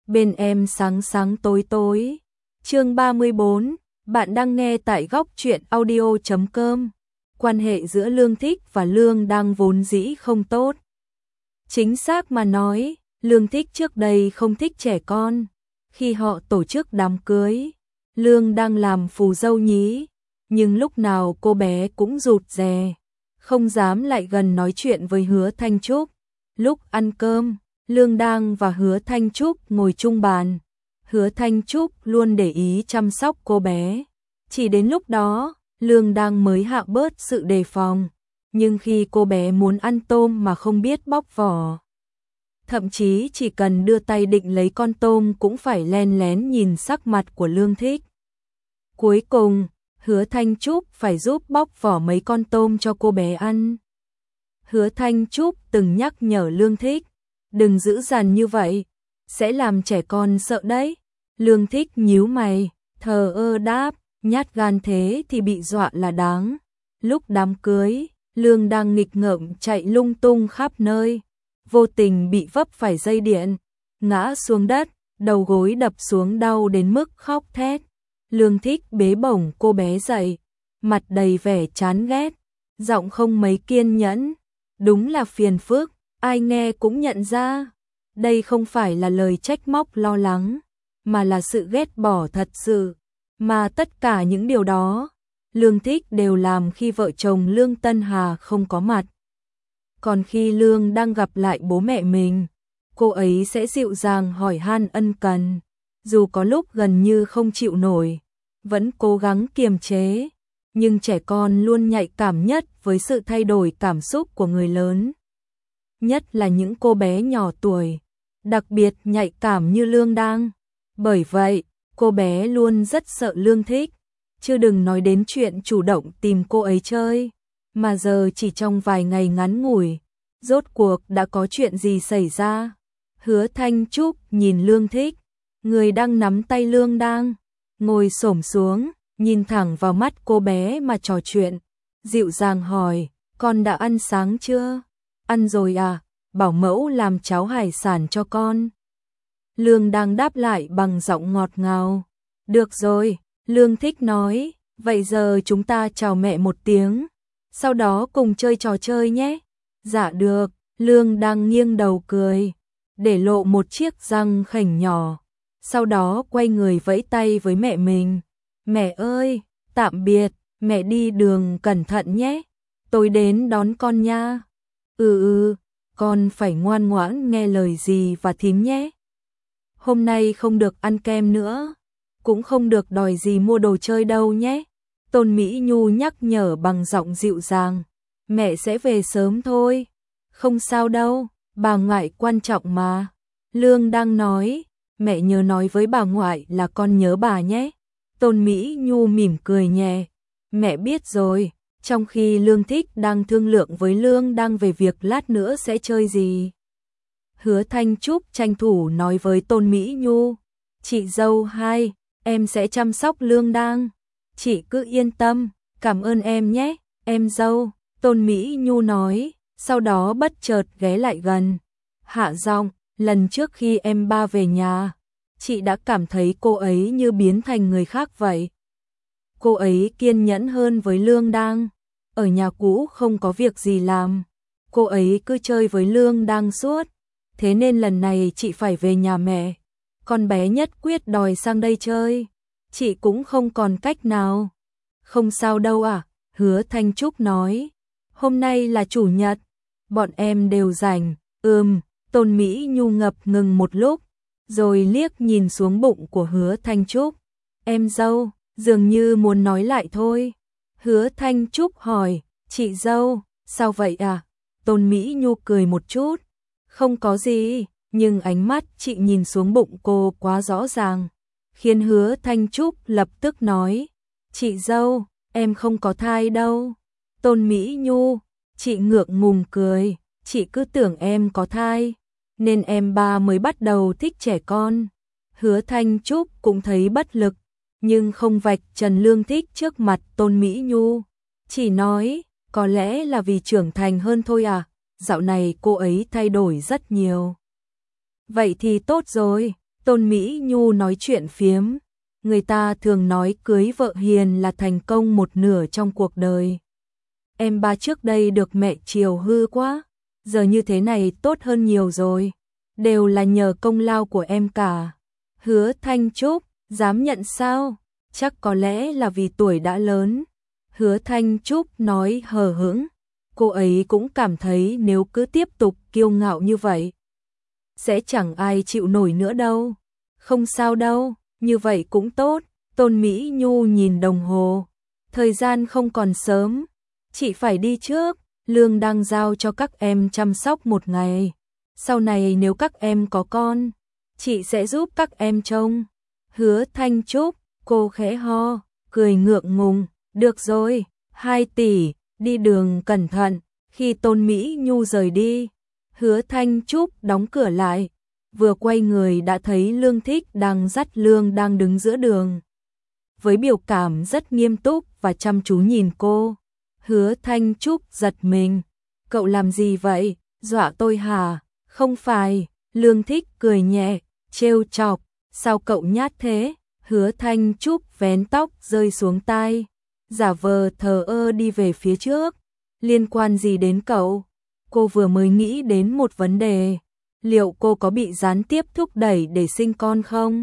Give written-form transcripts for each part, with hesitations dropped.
bên em sáng sáng tối tối. Chương 34, bạn đang nghe tại góc truyện audio.com. Quan hệ giữa Lương Thích và Lương Đăng vốn dĩ không tốt. Chính xác mà nói, Lương Thích trước đây không thích trẻ con. Khi họ tổ chức đám cưới, Lương Đăng làm phù dâu nhí, nhưng lúc nào cô bé cũng rụt rè, không dám lại gần nói chuyện với Hứa Thanh Trúc. Lúc ăn cơm, Lương Đăng và Hứa Thanh Trúc ngồi chung bàn. Hứa Thanh Trúc luôn để ý chăm sóc cô bé. Chỉ đến lúc đó, Lương Đăng mới hạ bớt sự đề phòng. Nhưng khi cô bé muốn ăn tôm mà không biết bóc vỏ, thậm chí chỉ cần đưa tay định lấy con tôm cũng phải len lén nhìn sắc mặt của Lương Thích. Cuối cùng, Hứa Thanh Trúc phải giúp bóc vỏ mấy con tôm cho cô bé ăn. Hứa Thanh Trúc từng nhắc nhở Lương Thích, đừng dữ dằn như vậy, sẽ làm trẻ con sợ đấy. Lương Thích nhíu mày, thờ ơ đáp, nhát gan thế thì bị dọa là đáng. Lúc đám cưới, Lương đang nghịch ngợm chạy lung tung khắp nơi, vô tình bị vấp phải dây điện, ngã xuống đất, đầu gối đập xuống đau đến mức khóc thét. Lương Thích bế bổng cô bé dậy, mặt đầy vẻ chán ghét, giọng không mấy kiên nhẫn. Đúng là phiền phức, ai nghe cũng nhận ra. Đây không phải là lời trách móc lo lắng, mà là sự ghét bỏ thật sự. Mà tất cả những điều đó, Lương Thích đều làm khi vợ chồng Lương Tân Hà không có mặt. Còn khi Lương đang gặp lại bố mẹ mình, cô ấy sẽ dịu dàng hỏi han ân cần. Dù có lúc gần như không chịu nổi, vẫn cố gắng kiềm chế. Nhưng trẻ con luôn nhạy cảm nhất với sự thay đổi cảm xúc của người lớn. Nhất là những cô bé nhỏ tuổi, đặc biệt nhạy cảm như Lương Đăng. Bởi vậy, cô bé luôn rất sợ Lương Thích, chứ đừng nói đến chuyện chủ động tìm cô ấy chơi. Mà giờ chỉ trong vài ngày ngắn ngủi, rốt cuộc đã có chuyện gì xảy ra? Hứa Thanh Trúc nhìn Lương Thích, người đang nắm tay Lương Đăng, ngồi xổm xuống, nhìn thẳng vào mắt cô bé mà trò chuyện, dịu dàng hỏi, con đã ăn sáng chưa? Ăn rồi à, bảo mẫu làm cháo hải sản cho con. Lương đang đáp lại bằng giọng ngọt ngào. Được rồi, Lương Thích nói, vậy giờ chúng ta chào mẹ một tiếng, sau đó cùng chơi trò chơi nhé. Dạ được, Lương đang nghiêng đầu cười, để lộ một chiếc răng khểnh nhỏ, sau đó quay người vẫy tay với mẹ mình. Mẹ ơi, tạm biệt, mẹ đi đường cẩn thận nhé, tôi đến đón con nha. Con phải ngoan ngoãn nghe lời dì và thím nhé. Hôm nay không được ăn kem nữa, cũng không được đòi dì mua đồ chơi đâu nhé. Tôn Mỹ Nhu nhắc nhở bằng giọng dịu dàng. Mẹ sẽ về sớm thôi. Không sao đâu, bà ngoại quan trọng mà. Lương đang nói, mẹ nhớ nói với bà ngoại là con nhớ bà nhé. Tôn Mỹ Nhu mỉm cười nhẹ. Mẹ biết rồi. Trong khi Lương Thích đang thương lượng với Lương Đăng về việc lát nữa sẽ chơi gì, Hứa Thanh Trúc tranh thủ nói với Tôn Mỹ Nhu, chị dâu hai, em sẽ chăm sóc Lương Đăng. Chị cứ yên tâm, cảm ơn em nhé, em dâu. Tôn Mỹ Nhu nói, sau đó bất chợt ghé lại gần. Hạ giọng, lần trước khi em ba về nhà, chị đã cảm thấy cô ấy như biến thành người khác vậy. Cô ấy kiên nhẫn hơn với Lương Đăng. Ở nhà cũ không có việc gì làm, cô ấy cứ chơi với Lương Đăng suốt. Thế nên lần này chị phải về nhà mẹ. Con bé nhất quyết đòi sang đây chơi. Chị cũng không còn cách nào. Không sao đâu à, Hứa Thanh Trúc nói. Hôm nay là chủ nhật, bọn em đều rảnh. Tôn Mỹ Nhu ngập ngừng một lúc, rồi liếc nhìn xuống bụng của Hứa Thanh Trúc. Em dâu, dường như muốn nói lại thôi. Hứa Thanh Trúc hỏi, chị dâu, sao vậy à? Tôn Mỹ Nhu cười một chút, không có gì, nhưng ánh mắt chị nhìn xuống bụng cô quá rõ ràng, khiến Hứa Thanh Trúc lập tức nói, chị dâu, em không có thai đâu. Tôn Mỹ Nhu, chị ngượng ngùng cười, chị cứ tưởng em có thai, nên em ba mới bắt đầu thích trẻ con. Hứa Thanh Trúc cũng thấy bất lực, nhưng không vạch trần Lương Thích trước mặt Tôn Mỹ Nhu, chỉ nói, có lẽ là vì trưởng thành hơn thôi à, dạo này cô ấy thay đổi rất nhiều. Vậy thì tốt rồi, Tôn Mỹ Nhu nói chuyện phiếm. Người ta thường nói cưới vợ hiền là thành công một nửa trong cuộc đời. Em ba trước đây được mẹ chiều hư quá, giờ như thế này tốt hơn nhiều rồi. Đều là nhờ công lao của em cả. Hứa Thanh Trúc, dám nhận sao? Chắc có lẽ là vì tuổi đã lớn. Hứa Thanh Trúc nói hờ hững. Cô ấy cũng cảm thấy nếu cứ tiếp tục kiêu ngạo như vậy, sẽ chẳng ai chịu nổi nữa đâu. Không sao đâu, như vậy cũng tốt. Tôn Mỹ Nhu nhìn đồng hồ. Thời gian không còn sớm. Chị phải đi trước. Lương đang giao cho các em chăm sóc một ngày. Sau này nếu các em có con, chị sẽ giúp các em trông. Hứa Thanh Trúc, cô khẽ ho, cười ngượng ngùng. Được rồi, 2 tỷ, đi đường cẩn thận. Khi Tôn Mỹ Nhu rời đi, Hứa Thanh Trúc đóng cửa lại. Vừa quay người đã thấy Lương Thích đang dắt Lương đang đứng giữa đường. Với biểu cảm rất nghiêm túc và chăm chú nhìn cô. Hứa Thanh Trúc giật mình. Cậu làm gì vậy? Dọa tôi hả? Không phải. Lương Thích cười nhẹ, trêu chọc. Sao cậu nhát thế? Hứa Thanh Trúc vén tóc rơi xuống tai, giả vờ thờ ơ đi về phía trước. Liên quan gì đến cậu? Cô vừa mới nghĩ đến một vấn đề. Liệu cô có bị gián tiếp thúc đẩy để sinh con không?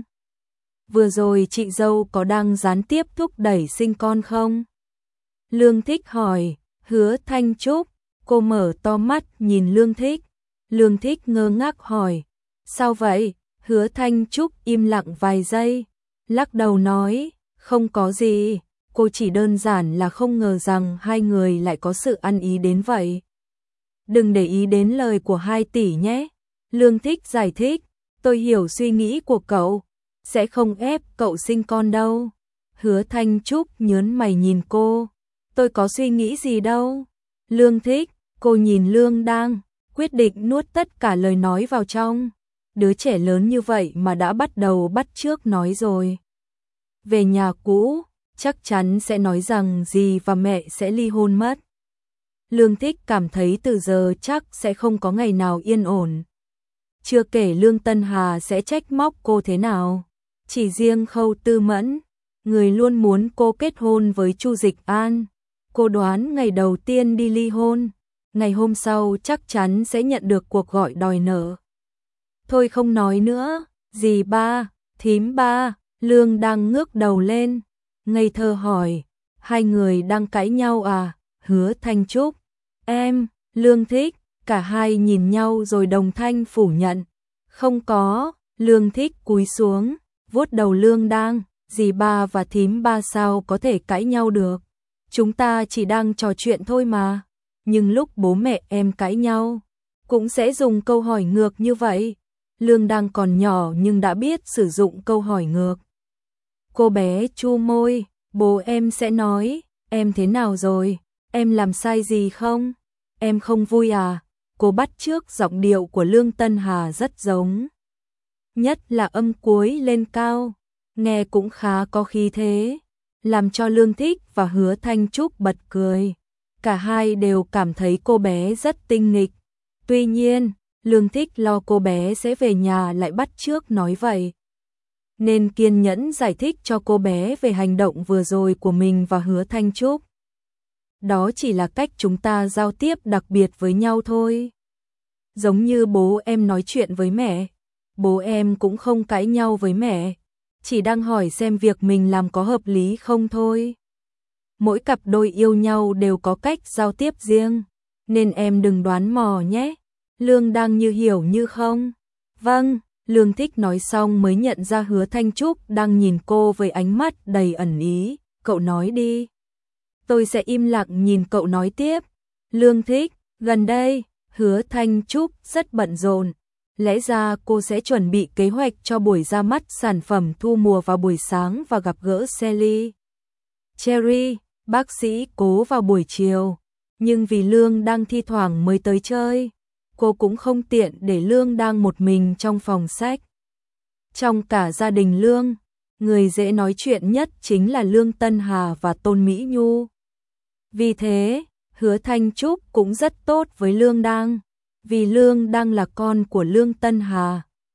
Vừa rồi chị dâu có đang gián tiếp thúc đẩy sinh con không? Lương Thích hỏi. Hứa Thanh Trúc, cô mở to mắt nhìn Lương Thích. Lương Thích ngơ ngác hỏi. Sao vậy? Hứa Thanh Trúc im lặng vài giây, lắc đầu nói, không có gì, cô chỉ đơn giản là không ngờ rằng hai người lại có sự ăn ý đến vậy. Đừng để ý đến lời của 2 tỷ nhé. Lương Thích giải thích, tôi hiểu suy nghĩ của cậu, sẽ không ép cậu sinh con đâu. Hứa Thanh Trúc nhớn mày nhìn cô, tôi có suy nghĩ gì đâu. Lương Thích, cô nhìn Lương Đang, quyết định nuốt tất cả lời nói vào trong. Đứa trẻ lớn như vậy mà đã bắt đầu bắt chước nói rồi. Về nhà cũ, chắc chắn sẽ nói rằng dì và mẹ sẽ ly hôn mất. Lương Thích cảm thấy từ giờ chắc sẽ không có ngày nào yên ổn. Chưa kể Lương Tân Hà sẽ trách móc cô thế nào. Chỉ riêng Khâu Tư Mẫn, người luôn muốn cô kết hôn với Chu Dịch An. Cô đoán ngày đầu tiên đi ly hôn, ngày hôm sau chắc chắn sẽ nhận được cuộc gọi đòi nợ. Thôi không nói nữa, dì ba, thím ba. Lương đang ngước đầu lên, ngây thơ hỏi, hai người đang cãi nhau à? Hứa Thanh Trúc, em. Lương Thích, cả hai nhìn nhau rồi đồng thanh phủ nhận. Không có. Lương Thích cúi xuống, vuốt đầu Lương Đang, dì ba và thím ba sao có thể cãi nhau được? Chúng ta chỉ đang trò chuyện thôi mà. Nhưng lúc bố mẹ em cãi nhau, cũng sẽ dùng câu hỏi ngược như vậy. Lương đang còn nhỏ nhưng đã biết sử dụng câu hỏi ngược. Cô bé chu môi, bố em sẽ nói, em thế nào rồi? Em làm sai gì không? Em không vui à? Cô bắt chước giọng điệu của Lương Tân Hà rất giống. Nhất là âm cuối lên cao, nghe cũng khá có khí thế, làm cho Lương Thích và Hứa Thanh Trúc bật cười. Cả hai đều cảm thấy cô bé rất tinh nghịch. Tuy nhiên, Lương Thích lo cô bé sẽ về nhà lại bắt chước nói vậy, nên kiên nhẫn giải thích cho cô bé về hành động vừa rồi của mình và Hứa Thanh Trúc. Đó chỉ là cách chúng ta giao tiếp đặc biệt với nhau thôi. Giống như bố em nói chuyện với mẹ, bố em cũng không cãi nhau với mẹ, chỉ đang hỏi xem việc mình làm có hợp lý không thôi. Mỗi cặp đôi yêu nhau đều có cách giao tiếp riêng, nên em đừng đoán mò nhé. Lương đang như hiểu như không. Vâng. Lương Thích nói xong mới nhận ra Hứa Thanh Trúc đang nhìn cô với ánh mắt đầy ẩn ý. Cậu nói đi. Tôi sẽ im lặng nhìn cậu nói tiếp. Lương Thích, gần đây, Hứa Thanh Trúc rất bận rộn. Lẽ ra cô sẽ chuẩn bị kế hoạch cho buổi ra mắt sản phẩm thu mùa vào buổi sáng và gặp gỡ Sally Cherry, bác sĩ Cố vào buổi chiều. Nhưng vì Lương đang thi thoảng mới tới chơi, cô cũng không tiện để Lương đang một mình trong phòng sách. Trong cả gia đình Lương, người dễ nói chuyện nhất chính là Lương Tân Hà và Tôn Mỹ Nhu. Vì thế, Hứa Thanh Trúc cũng rất tốt với Lương Đang, vì Lương Đang là con của Lương Tân Hà.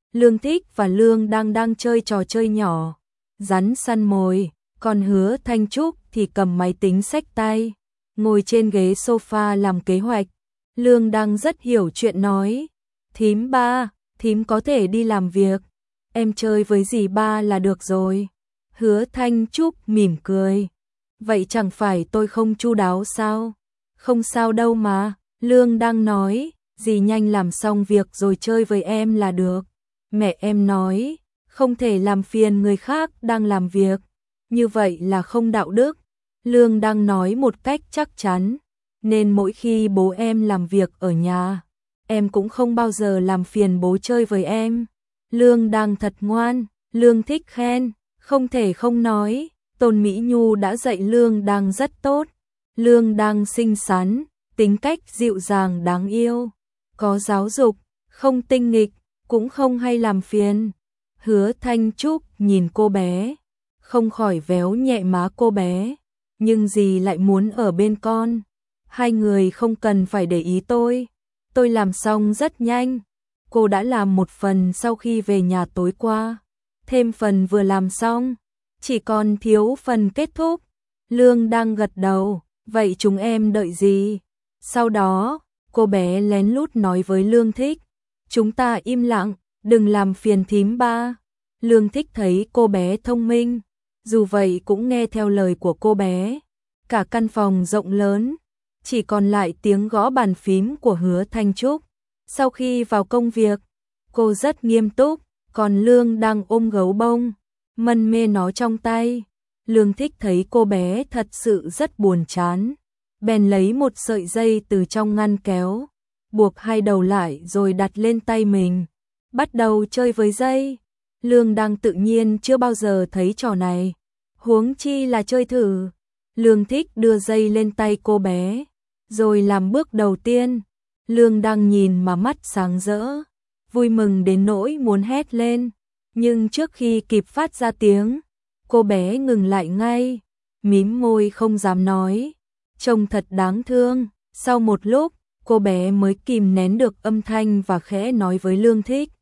Lương Thích và Lương đang chơi trò chơi nhỏ, rắn săn mồi, còn Hứa Thanh Trúc thì cầm máy tính xách tay, ngồi trên ghế sofa làm kế hoạch. Lương đang rất hiểu chuyện nói, thím ba, thím có thể đi làm việc, em chơi với dì ba là được rồi. Hứa Thanh Trúc mỉm cười, vậy chẳng phải tôi không chu đáo sao? Không sao đâu mà, Lương đang nói, dì nhanh làm xong việc rồi chơi với em là được. Mẹ em nói, không thể làm phiền người khác đang làm việc, như vậy là không đạo đức. Lương đang nói một cách chắc chắn, nên mỗi khi bố em làm việc ở nhà, em cũng không bao giờ làm phiền bố chơi với em. Lương đang thật ngoan, Lương Thích khen, không thể không nói, Tôn Mỹ Nhu đã dạy Lương đang rất tốt. Lương đang xinh xắn, tính cách dịu dàng đáng yêu, có giáo dục, không tinh nghịch, cũng không hay làm phiền. Hứa Thanh Trúc nhìn cô bé, không khỏi véo nhẹ má cô bé, nhưng dì lại muốn ở bên con. Hai người không cần phải để ý tôi làm xong rất nhanh. Cô đã làm một phần sau khi về nhà tối qua, thêm phần vừa làm xong, chỉ còn thiếu phần kết thúc. Lương đang gật đầu, vậy chúng em đợi gì? Sau đó, cô bé lén lút nói với Lương Thích, chúng ta im lặng, đừng làm phiền thím ba. Lương Thích thấy cô bé thông minh, dù vậy cũng nghe theo lời của cô bé. Cả căn phòng rộng lớn, chỉ còn lại tiếng gõ bàn phím của Hứa Thanh Trúc. Sau khi vào công việc, cô rất nghiêm túc, còn Lương đang ôm gấu bông, mân mê nó trong tay. Lương Thích thấy cô bé thật sự rất buồn chán, bèn lấy một sợi dây từ trong ngăn kéo, buộc hai đầu lại rồi đặt lên tay mình, bắt đầu chơi với dây. Lương đang tự nhiên chưa bao giờ thấy trò này, huống chi là chơi thử. Lương Thích đưa dây lên tay cô bé, rồi làm bước đầu tiên. Lương đang nhìn mà mắt sáng rỡ, vui mừng đến nỗi muốn hét lên, nhưng trước khi kịp phát ra tiếng, cô bé ngừng lại ngay, mím môi không dám nói, trông thật đáng thương. Sau một lúc, cô bé mới kìm nén được âm thanh và khẽ nói với Lương Thích,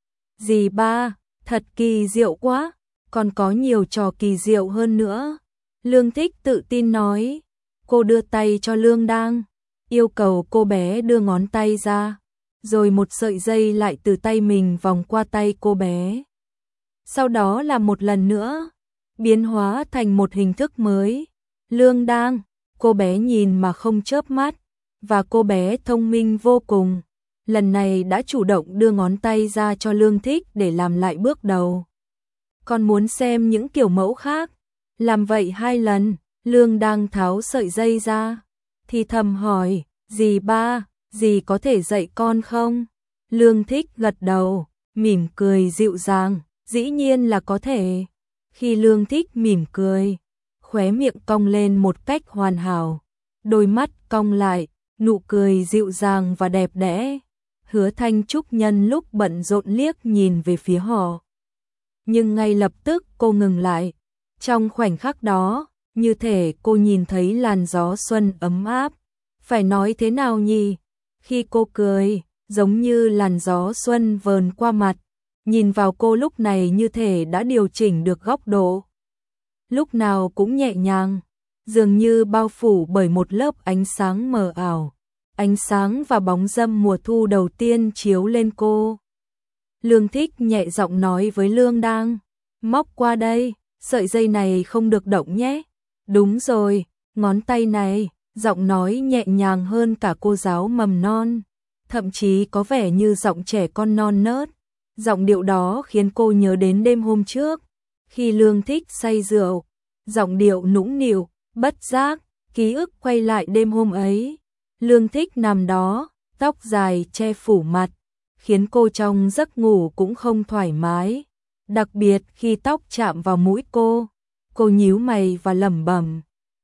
dì ba, thật kỳ diệu quá, còn có nhiều trò kỳ diệu hơn nữa. Lương Thích tự tin nói, cô đưa tay cho Lương đang, yêu cầu cô bé đưa ngón tay ra, rồi một sợi dây lại từ tay mình vòng qua tay cô bé. Sau đó là một lần nữa, biến hóa thành một hình thức mới. Lương đang, cô bé nhìn mà không chớp mắt, và cô bé thông minh vô cùng. Lần này đã chủ động đưa ngón tay ra cho Lương Thích để làm lại bước đầu. Còn muốn xem những kiểu mẫu khác, làm vậy 2 lần. Lương đang tháo sợi dây ra, thì thầm hỏi, dì ba, dì có thể dạy con không? Lương Thích gật đầu, mỉm cười dịu dàng, dĩ nhiên là có thể. Khi Lương Thích mỉm cười, khóe miệng cong lên một cách hoàn hảo, đôi mắt cong lại, nụ cười dịu dàng và đẹp đẽ. Hứa Thanh Trúc nhân lúc bận rộn liếc nhìn về phía họ, nhưng ngay lập tức cô ngừng lại. Trong khoảnh khắc đó, như thể cô nhìn thấy làn gió xuân ấm áp. Phải nói thế nào nhỉ? Khi cô cười, giống như làn gió xuân vờn qua mặt, nhìn vào cô lúc này như thể đã điều chỉnh được góc độ. Lúc nào cũng nhẹ nhàng, dường như bao phủ bởi một lớp ánh sáng mờ ảo. Ánh sáng và bóng râm mùa thu đầu tiên chiếu lên cô. Lương Thích nhẹ giọng nói với Lương đang, móc qua đây, sợi dây này không được động nhé. Đúng rồi, ngón tay này. Giọng nói nhẹ nhàng hơn cả cô giáo mầm non, thậm chí có vẻ như giọng trẻ con non nớt. Giọng điệu đó khiến cô nhớ đến đêm hôm trước, khi Lương Thích say rượu. Giọng điệu nũng nịu, bất giác, ký ức quay lại đêm hôm ấy. Lương Thích nằm đó, tóc dài che phủ mặt, khiến cô trong giấc ngủ cũng không thoải mái. Đặc biệt khi tóc chạm vào mũi cô nhíu mày và lẩm bẩm,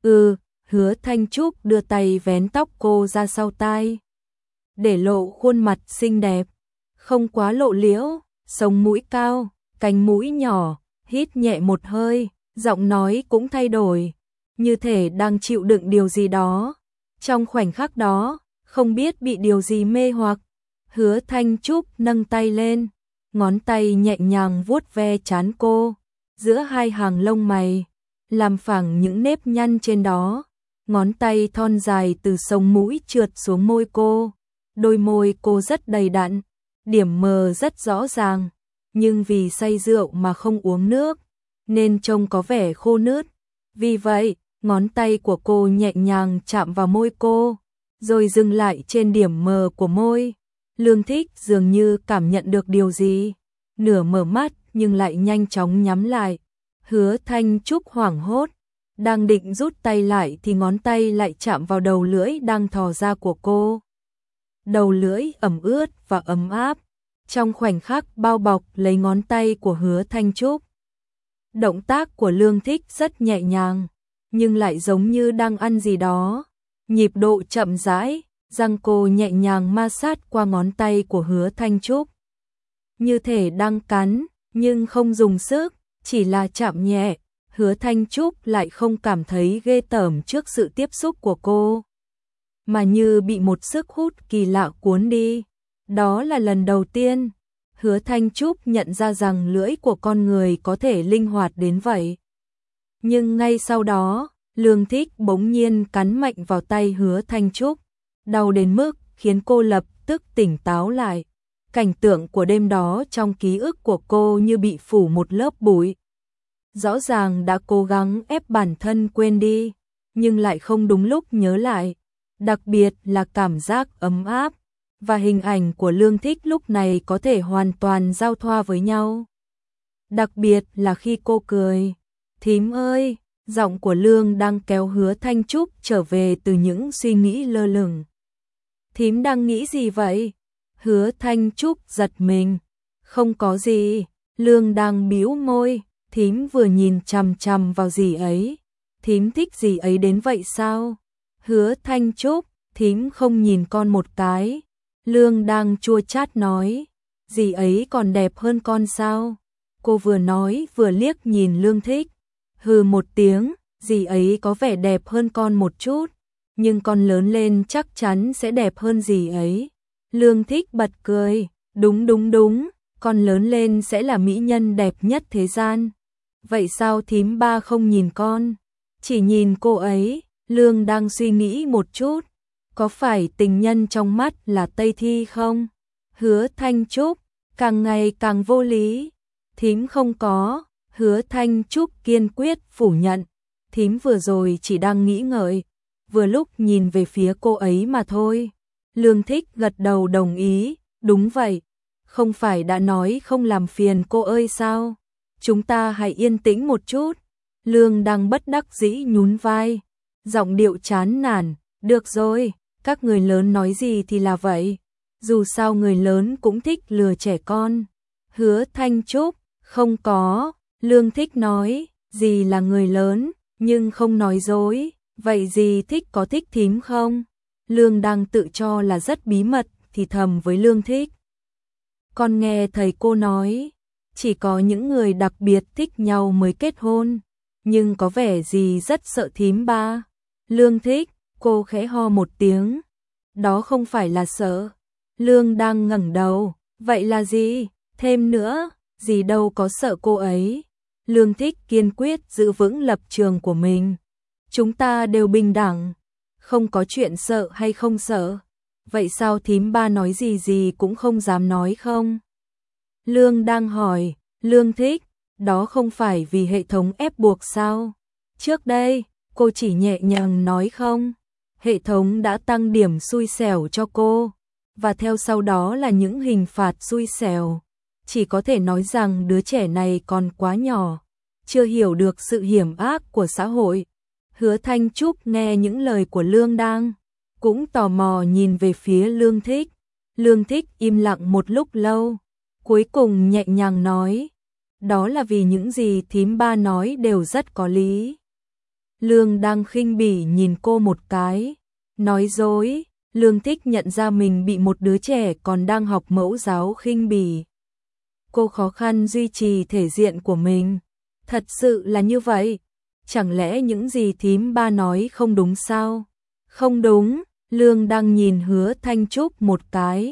Hứa Thanh Trúc đưa tay vén tóc cô ra sau tai, để lộ khuôn mặt xinh đẹp, không quá lộ liễu, sống mũi cao, cánh mũi nhỏ, hít nhẹ một hơi, giọng nói cũng thay đổi, như thể đang chịu đựng điều gì đó. Trong khoảnh khắc đó, không biết bị điều gì mê hoặc, Hứa Thanh Trúc nâng tay lên, ngón tay nhẹ nhàng vuốt ve trán cô, giữa hai hàng lông mày, làm phẳng những nếp nhăn trên đó. Ngón tay thon dài từ sống mũi trượt xuống môi cô, đôi môi cô rất đầy đặn, điểm mờ rất rõ ràng, nhưng vì say rượu mà không uống nước, nên trông có vẻ khô nứt. Vì vậy, ngón tay của cô nhẹ nhàng chạm vào môi cô, rồi dừng lại trên điểm mờ của môi. Lương Thích dường như cảm nhận được điều gì, nửa mở mắt nhưng lại nhanh chóng nhắm lại. Hứa Thanh Trúc hoảng hốt, đang định rút tay lại thì ngón tay lại chạm vào đầu lưỡi đang thò ra của cô. Đầu lưỡi ẩm ướt và ấm áp, trong khoảnh khắc bao bọc lấy ngón tay của Hứa Thanh Trúc. Động tác của Lương Thích rất nhẹ nhàng, nhưng lại giống như đang ăn gì đó. Nhịp độ chậm rãi, răng cô nhẹ nhàng ma sát qua ngón tay của Hứa Thanh Trúc. Như thể đang cắn, nhưng không dùng sức, chỉ là chạm nhẹ. Hứa Thanh Trúc lại không cảm thấy ghê tởm trước sự tiếp xúc của cô, mà như bị một sức hút kỳ lạ cuốn đi. Đó là lần đầu tiên Hứa Thanh Trúc nhận ra rằng lưỡi của con người có thể linh hoạt đến vậy. Nhưng ngay sau đó, Lương Thích bỗng nhiên cắn mạnh vào tay Hứa Thanh Trúc, đau đến mức khiến cô lập tức tỉnh táo lại. Cảnh tượng của đêm đó trong ký ức của cô như bị phủ một lớp bụi. Rõ ràng đã cố gắng ép bản thân quên đi, nhưng lại không đúng lúc nhớ lại. Đặc biệt là cảm giác ấm áp và hình ảnh của Lương Thích lúc này có thể hoàn toàn giao thoa với nhau. Đặc biệt là khi cô cười. Thím ơi, giọng của Lương đang kéo Hứa Thanh Trúc trở về từ những suy nghĩ lơ lửng. Thím đang nghĩ gì vậy? Hứa Thanh Trúc giật mình. Không có gì, Lương đang bĩu môi. Thím vừa nhìn chằm chằm vào gì ấy. Thím thích gì ấy đến vậy sao? Hứa Thanh Trúc, thím không nhìn con một cái. Lương đang chua chát nói. Gì ấy còn đẹp hơn con sao? Cô vừa nói vừa liếc nhìn Lương Thích. Hừ một tiếng, gì ấy có vẻ đẹp hơn con một chút, nhưng con lớn lên chắc chắn sẽ đẹp hơn gì ấy. Lương Thích bật cười. Đúng đúng đúng, con lớn lên sẽ là mỹ nhân đẹp nhất thế gian. Vậy sao thím ba không nhìn con? Chỉ nhìn cô ấy. Lương đang suy nghĩ một chút. Có phải tình nhân trong mắt là Tây Thi không? Hứa Thanh Trúc, càng ngày càng vô lý. Thím không có. Hứa Thanh Trúc kiên quyết phủ nhận. Thím vừa rồi chỉ đang nghĩ ngợi, vừa lúc nhìn về phía cô ấy mà thôi. Lương Thích gật đầu đồng ý. Đúng vậy. Không phải đã nói không làm phiền cô ơi sao? Chúng ta hãy yên tĩnh một chút. Lương đang bất đắc dĩ nhún vai, giọng điệu chán nản. Được rồi, các người lớn nói gì thì là vậy. Dù sao người lớn cũng thích lừa trẻ con. Hứa Thanh Trúc, không có. Lương Thích nói, dì là người lớn, nhưng không nói dối. Vậy dì thích có thích thím không? Lương đang tự cho là rất bí mật, thì thầm với Lương Thích. Con nghe thầy cô nói, chỉ có những người đặc biệt thích nhau mới kết hôn, nhưng có vẻ gì rất sợ thím ba. Lương Thích, cô khẽ ho một tiếng. Đó không phải là sợ. Lương đang ngẩng đầu. Vậy là gì? Thêm nữa, gì đâu có sợ cô ấy. Lương Thích kiên quyết giữ vững lập trường của mình. Chúng ta đều bình đẳng, không có chuyện sợ hay không sợ. Vậy sao thím ba nói gì gì cũng không dám nói không? Lương đang hỏi. Lương Thích, đó không phải vì hệ thống ép buộc sao? Trước đây, cô chỉ nhẹ nhàng nói không. Hệ thống đã tăng điểm xui xẻo cho cô, và theo sau đó là những hình phạt xui xẻo. Chỉ có thể nói rằng đứa trẻ này còn quá nhỏ, chưa hiểu được sự hiểm ác của xã hội. Hứa Thanh Trúc nghe những lời của Lương đang, cũng tò mò nhìn về phía Lương Thích. Lương Thích im lặng một lúc lâu, cuối cùng nhẹ nhàng nói. Đó là vì những gì thím ba nói đều rất có lý. Lương đang khinh bỉ nhìn cô một cái. Nói dối. Lương Thích nhận ra mình bị một đứa trẻ còn đang học mẫu giáo khinh bỉ. Cô khó khăn duy trì thể diện của mình. Thật sự là như vậy. Chẳng lẽ những gì thím ba nói không đúng sao? Không đúng. Lương đang nhìn Hứa Thanh Trúc một cái.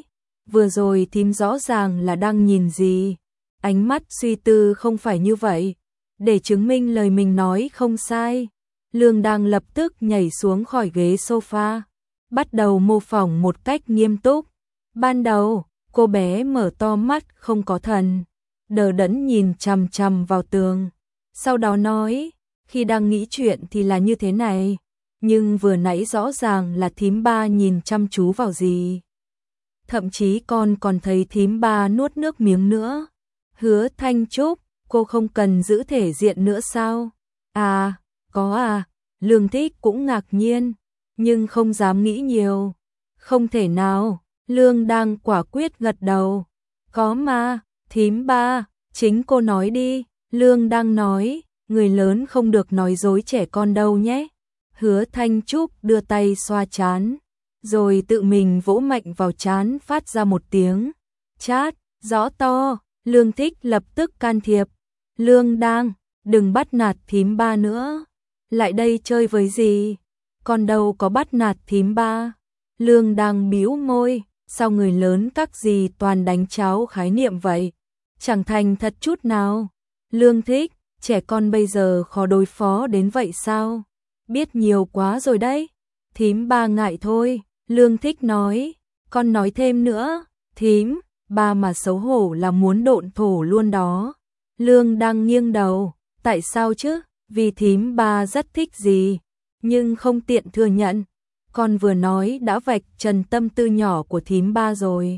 vừa rồi thím rõ ràng là đang nhìn gì, ánh mắt suy tư không phải như vậy, để chứng minh lời mình nói không sai. Lương Đăng lập tức nhảy xuống khỏi ghế sofa, bắt đầu mô phỏng một cách nghiêm túc. Ban đầu, cô bé mở to mắt không có thần, đờ đẫn nhìn chằm chằm vào tường. Sau đó nói, khi đang nghĩ chuyện thì là như thế này, nhưng vừa nãy rõ ràng là thím ba nhìn chăm chú vào gì. Thậm chí con còn thấy thím ba nuốt nước miếng nữa. Hứa Thanh Trúc, cô không cần giữ thể diện nữa sao? À, có à, Lương Thích cũng ngạc nhiên, nhưng không dám nghĩ nhiều. Không thể nào, Lương đang quả quyết gật đầu. Có mà, thím ba, chính cô nói đi. Lương đang nói, người lớn không được nói dối trẻ con đâu nhé. Hứa Thanh Trúc đưa tay xoa trán, rồi tự mình vỗ mạnh vào trán phát ra một tiếng chát, rõ to. Lương Thích lập tức can thiệp. Lương đang, đừng bắt nạt thím ba nữa. Lại đây chơi với gì? Con đâu có bắt nạt thím ba. Lương đang bĩu môi, sao người lớn các gì toàn đánh cháo khái niệm vậy? Chẳng thành thật chút nào. Lương Thích, trẻ con bây giờ khó đối phó đến vậy sao? Biết nhiều quá rồi đấy. Thím ba ngại thôi. Lương Thích nói, con nói thêm nữa. Thím ba mà xấu hổ là muốn độn thổ luôn đó. Lương đang nghiêng đầu, tại sao chứ? Vì thím ba rất thích gì, nhưng không tiện thừa nhận. Con vừa nói đã vạch trần tâm tư nhỏ của thím ba rồi.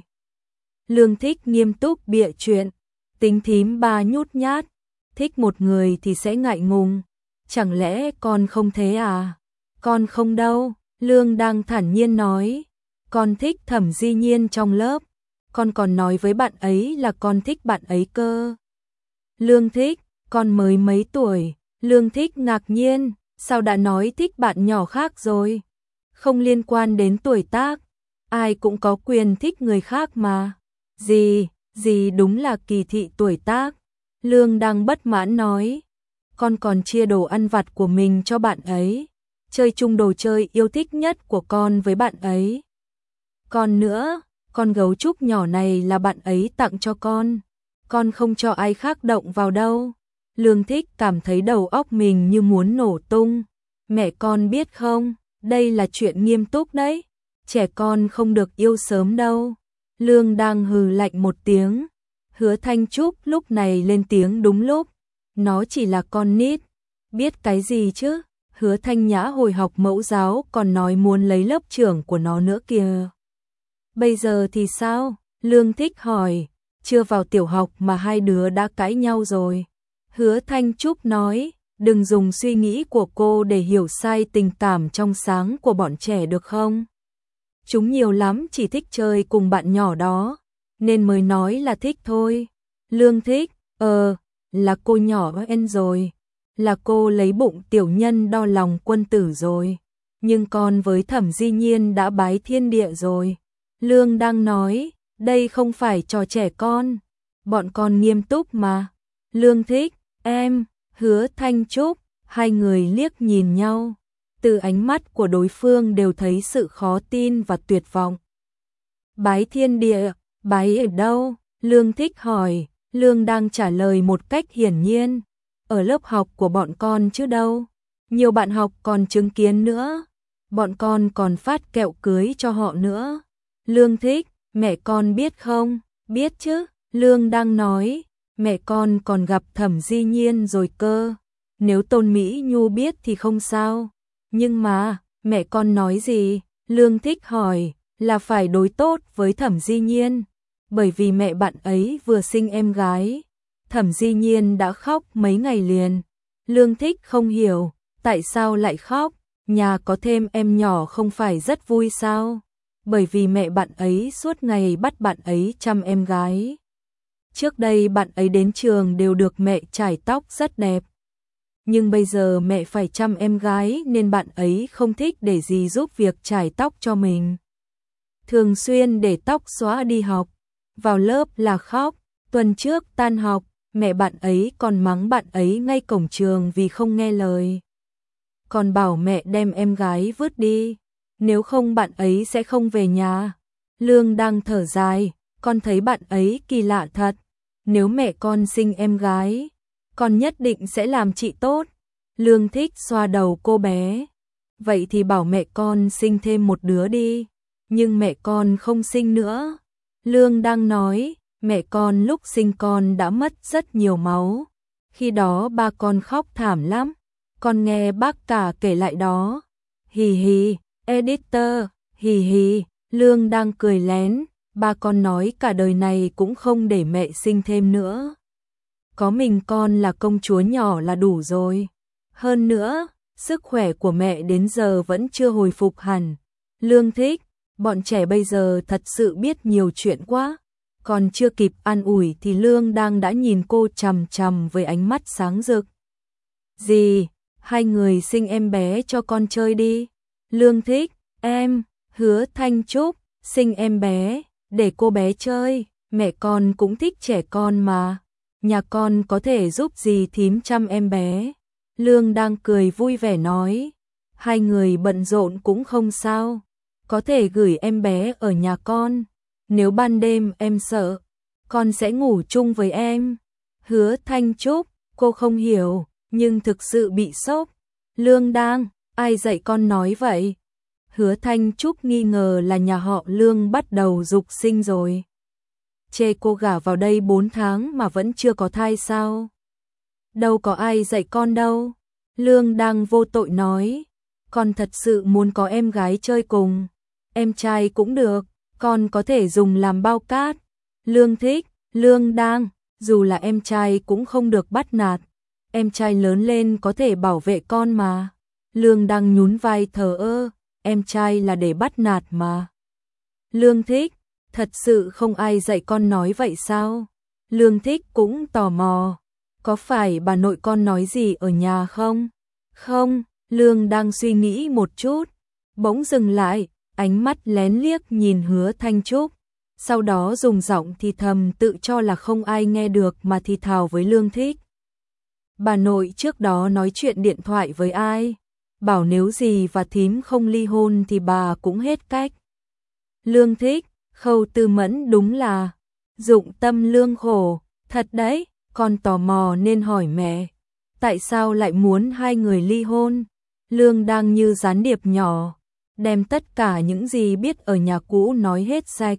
Lương Thích nghiêm túc bịa chuyện, tính thím ba nhút nhát, thích một người thì sẽ ngại ngùng. Chẳng lẽ con không thế à? Con không đâu, Lương đang thản nhiên nói. Con thích Thẩm Di Nhiên trong lớp. Con còn nói với bạn ấy là con thích bạn ấy cơ. Lương Thích, con mới mấy tuổi? Lương Thích ngạc nhiên, sao đã nói thích bạn nhỏ khác rồi? Không liên quan đến tuổi tác, ai cũng có quyền thích người khác mà. Gì đúng là kỳ thị tuổi tác. Lương đang bất mãn nói, con còn chia đồ ăn vặt của mình cho bạn ấy, chơi chung đồ chơi yêu thích nhất của con với bạn ấy. Còn nữa, con gấu trúc nhỏ này là bạn ấy tặng cho con không cho ai khác động vào đâu. Lương Thích cảm thấy đầu óc mình như muốn nổ tung. Mẹ con biết không, đây là chuyện nghiêm túc đấy, trẻ con không được yêu sớm đâu. Lương đang hừ lạnh một tiếng. Hứa Thanh Trúc lúc này lên tiếng đúng lúc, nó chỉ là con nít, biết cái gì chứ. Hứa Thanh Nhã hồi học mẫu giáo còn nói muốn lấy lớp trưởng của nó nữa kìa. Bây giờ thì sao? Lương Thích hỏi, chưa vào tiểu học mà hai đứa đã cãi nhau rồi. Hứa Thanh Trúc nói, đừng dùng suy nghĩ của cô để hiểu sai tình cảm trong sáng của bọn trẻ được không? Chúng nhiều lắm chỉ thích chơi cùng bạn nhỏ đó, nên mới nói là thích thôi. Lương Thích, là cô nhỏ en rồi, là cô lấy bụng tiểu nhân đo lòng quân tử rồi. Nhưng con với Thẩm Di Nhiên đã bái thiên địa rồi. Lương đang nói, đây không phải trò trẻ con, bọn con nghiêm túc mà. Lương Thích, em, Hứa Thanh Trúc, hai người liếc nhìn nhau. Từ ánh mắt của đối phương đều thấy sự khó tin và tuyệt vọng. Bái thiên địa, bái ở đâu? Lương Thích hỏi. Lương đang trả lời một cách hiển nhiên. Ở lớp học của bọn con chứ đâu. Nhiều bạn học còn chứng kiến nữa. Bọn con còn phát kẹo cưới cho họ nữa. Lương Thích, mẹ con biết không? Biết chứ. Lương đang nói, mẹ con còn gặp Thẩm Di Nhiên rồi cơ. Nếu Tôn Mỹ Nhu biết thì không sao. Nhưng mà, mẹ con nói gì? Lương Thích hỏi, là phải đối tốt với Thẩm Di Nhiên. Bởi vì mẹ bạn ấy vừa sinh em gái. Thẩm Di Nhiên đã khóc mấy ngày liền. Lương Thích không hiểu, tại sao lại khóc? Nhà có thêm em nhỏ không phải rất vui sao? Bởi vì mẹ bạn ấy suốt ngày bắt bạn ấy chăm em gái. Trước đây bạn ấy đến trường đều được mẹ chải tóc rất đẹp. Nhưng bây giờ mẹ phải chăm em gái nên bạn ấy không thích để dì giúp việc chải tóc cho mình. Thường xuyên để tóc xóa đi học, vào lớp là khóc. Tuần trước tan học, mẹ bạn ấy còn mắng bạn ấy ngay cổng trường vì không nghe lời. Còn bảo mẹ đem em gái vứt đi, nếu không bạn ấy sẽ không về nhà. Lương đang thở dài, con thấy bạn ấy kỳ lạ thật. Nếu mẹ con sinh em gái, con nhất định sẽ làm chị tốt. Lương Thích xoa đầu cô bé. Vậy thì bảo mẹ con sinh thêm một đứa đi. Nhưng mẹ con không sinh nữa. Lương đang nói, mẹ con lúc sinh con đã mất rất nhiều máu. Khi đó ba con khóc thảm lắm. Con nghe bác cả kể lại đó. Hì hì, editor, hì hì, Lương đang cười lén. Ba con nói cả đời này cũng không để mẹ sinh thêm nữa. Có mình con là công chúa nhỏ là đủ rồi. Hơn nữa, sức khỏe của mẹ đến giờ vẫn chưa hồi phục hẳn. Lương Thích, bọn trẻ bây giờ thật sự biết nhiều chuyện quá. Còn chưa kịp an ủi thì Lương đang đã nhìn cô chằm chằm với ánh mắt sáng rực. Gì? Hai người sinh em bé cho con chơi đi. Lương Thích, em, Hứa Thanh Trúc, sinh em bé, để cô bé chơi, mẹ con cũng thích trẻ con mà. Nhà con có thể giúp gì thím chăm em bé. Lương đang cười vui vẻ nói, hai người bận rộn cũng không sao, có thể gửi em bé ở nhà con. Nếu ban đêm em sợ, con sẽ ngủ chung với em. Hứa Thanh Trúc, cô không hiểu, nhưng thực sự bị sốc. Lương đang, ai dạy con nói vậy? Hứa Thanh Trúc nghi ngờ là nhà họ Lương bắt đầu dục sinh rồi. Chê cô gả vào đây 4 tháng mà vẫn chưa có thai sao? Đâu có ai dạy con đâu. Lương đang vô tội nói, con thật sự muốn có em gái chơi cùng. Em trai cũng được, con có thể dùng làm bao cát. Lương Thích, Lương đang, dù là em trai cũng không được bắt nạt. Em trai lớn lên có thể bảo vệ con mà. Lương đang nhún vai thờ ơ, em trai là để bắt nạt mà. Lương Thích, thật sự không ai dạy con nói vậy sao? Lương Thích cũng tò mò, có phải bà nội con nói gì ở nhà không? Không, Lương đang suy nghĩ một chút, bỗng dừng lại, ánh mắt lén liếc nhìn Hứa Thanh Trúc, sau đó dùng giọng thì thầm tự cho là không ai nghe được mà thì thào với Lương Thích. Bà nội trước đó nói chuyện điện thoại với ai? Bảo nếu gì và thím không ly hôn thì bà cũng hết cách. Lương Thích, Khâu Tư Mẫn đúng là dụng tâm lương khổ, thật đấy, con tò mò nên hỏi mẹ. Tại sao lại muốn hai người ly hôn? Lương đang như gián điệp nhỏ, đem tất cả những gì biết ở nhà cũ nói hết sạch.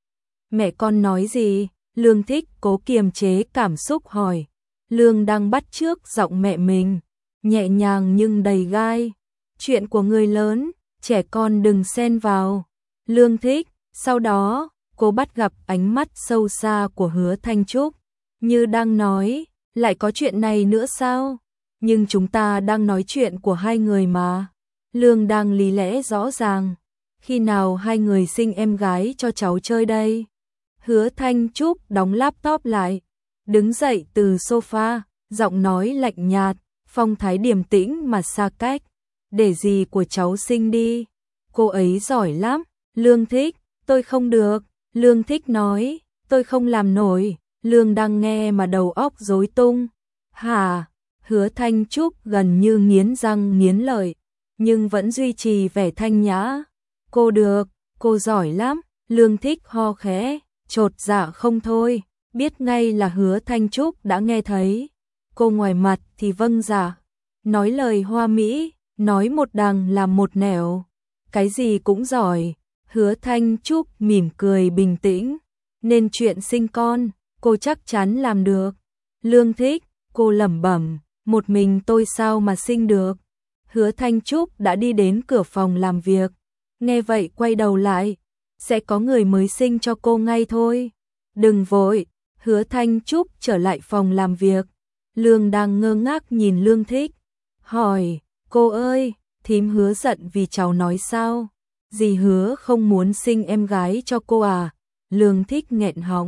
Mẹ con nói gì? Lương Thích cố kiềm chế cảm xúc hỏi. Lương đang bắt chước giọng mẹ mình, nhẹ nhàng nhưng đầy gai. Chuyện của người lớn, trẻ con đừng xen vào. Lương Thích, sau đó, cô bắt gặp ánh mắt sâu xa của Hứa Thanh Trúc, như đang nói, lại có chuyện này nữa sao? Nhưng chúng ta đang nói chuyện của hai người mà. Lương đang lý lẽ rõ ràng. Khi nào hai người sinh em gái cho cháu chơi đây? Hứa Thanh Trúc đóng laptop lại, đứng dậy từ sofa, giọng nói lạnh nhạt, phong thái điềm tĩnh mà xa cách. Để gì của cháu sinh đi, cô ấy giỏi lắm. Lương Thích, tôi không được. Lương Thích nói, tôi không làm nổi. Lương đang nghe mà đầu óc rối tung. Hả? Hứa Thanh Trúc gần như nghiến răng nghiến lợi, nhưng vẫn duy trì vẻ thanh nhã. Cô được, cô giỏi lắm. Lương Thích ho khẽ, chột dạ không thôi, biết ngay là Hứa Thanh Trúc đã nghe thấy. Cô ngoài mặt thì vâng dạ, nói lời hoa mỹ, nói một đằng làm một nẻo, cái gì cũng giỏi. Hứa Thanh Trúc mỉm cười bình tĩnh, nên chuyện sinh con, cô chắc chắn làm được. Lương Thích, cô lẩm bẩm, một mình tôi sao mà sinh được. Hứa Thanh Trúc đã đi đến cửa phòng làm việc, nghe vậy quay đầu lại, sẽ có người mới sinh cho cô ngay thôi. Đừng vội. Hứa Thanh Trúc trở lại phòng làm việc. Lương đang ngơ ngác nhìn Lương Thích, hỏi, cô ơi, thím Hứa giận vì cháu nói sao? Dì Hứa không muốn sinh em gái cho cô à? Lương Thích nghẹn họng,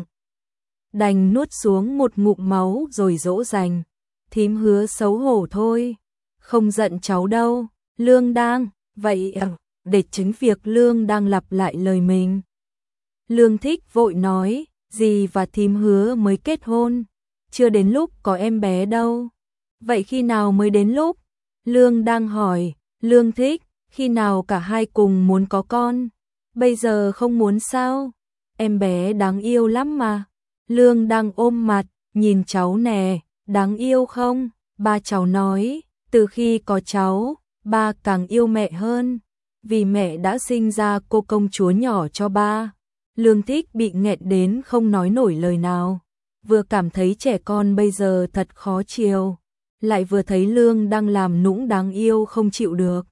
đành nuốt xuống một ngụm máu rồi dỗ dành. Thím Hứa xấu hổ thôi, không giận cháu đâu. Lương đang, vậy để chứng việc Lương đang lặp lại lời mình. Lương Thích vội nói, dì và thím Hứa mới kết hôn, chưa đến lúc có em bé đâu. Vậy khi nào mới đến lúc? Lương đang hỏi. Lương Thích, khi nào cả hai cùng muốn có con. Bây giờ không muốn sao? Em bé đáng yêu lắm mà. Lương Đăng ôm mặt, nhìn cháu nè, đáng yêu không? Ba cháu nói, từ khi có cháu, ba càng yêu mẹ hơn, vì mẹ đã sinh ra cô công chúa nhỏ cho ba. Lương Thích bị nghẹn đến không nói nổi lời nào, vừa cảm thấy trẻ con bây giờ thật khó chiều, lại vừa thấy Lương đang làm nũng đáng yêu không chịu được.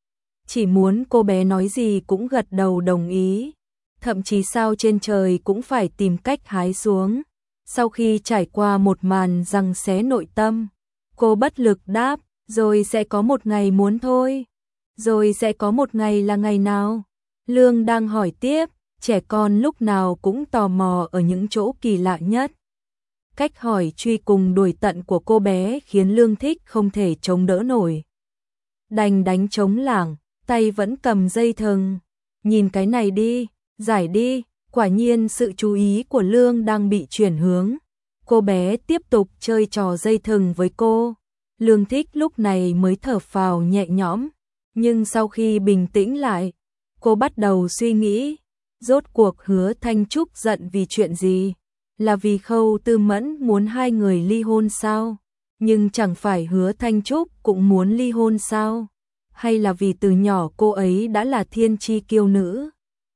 Chỉ muốn cô bé nói gì cũng gật đầu đồng ý, thậm chí sao trên trời cũng phải tìm cách hái xuống. Sau khi trải qua một màn giằng xé nội tâm, cô bất lực đáp, rồi sẽ có một ngày muốn thôi. Rồi sẽ có một ngày là ngày nào? Lương đang hỏi tiếp, trẻ con lúc nào cũng tò mò ở những chỗ kỳ lạ nhất. Cách hỏi truy cùng đuổi tận của cô bé khiến Lương Thích không thể chống đỡ nổi. Đành đánh trống lảng, tay vẫn cầm dây thừng. Nhìn cái này đi, giải đi. Quả nhiên sự chú ý của Lương đang bị chuyển hướng. Cô bé tiếp tục chơi trò dây thừng với cô. Lương Thích lúc này mới thở phào nhẹ nhõm. Nhưng sau khi bình tĩnh lại, cô bắt đầu suy nghĩ. Rốt cuộc Hứa Thanh Trúc giận vì chuyện gì? Là vì Khâu Tư Mẫn muốn hai người ly hôn sao? Nhưng chẳng phải Hứa Thanh Trúc cũng muốn ly hôn sao? Hay là vì từ nhỏ cô ấy đã là thiên chi kiêu nữ?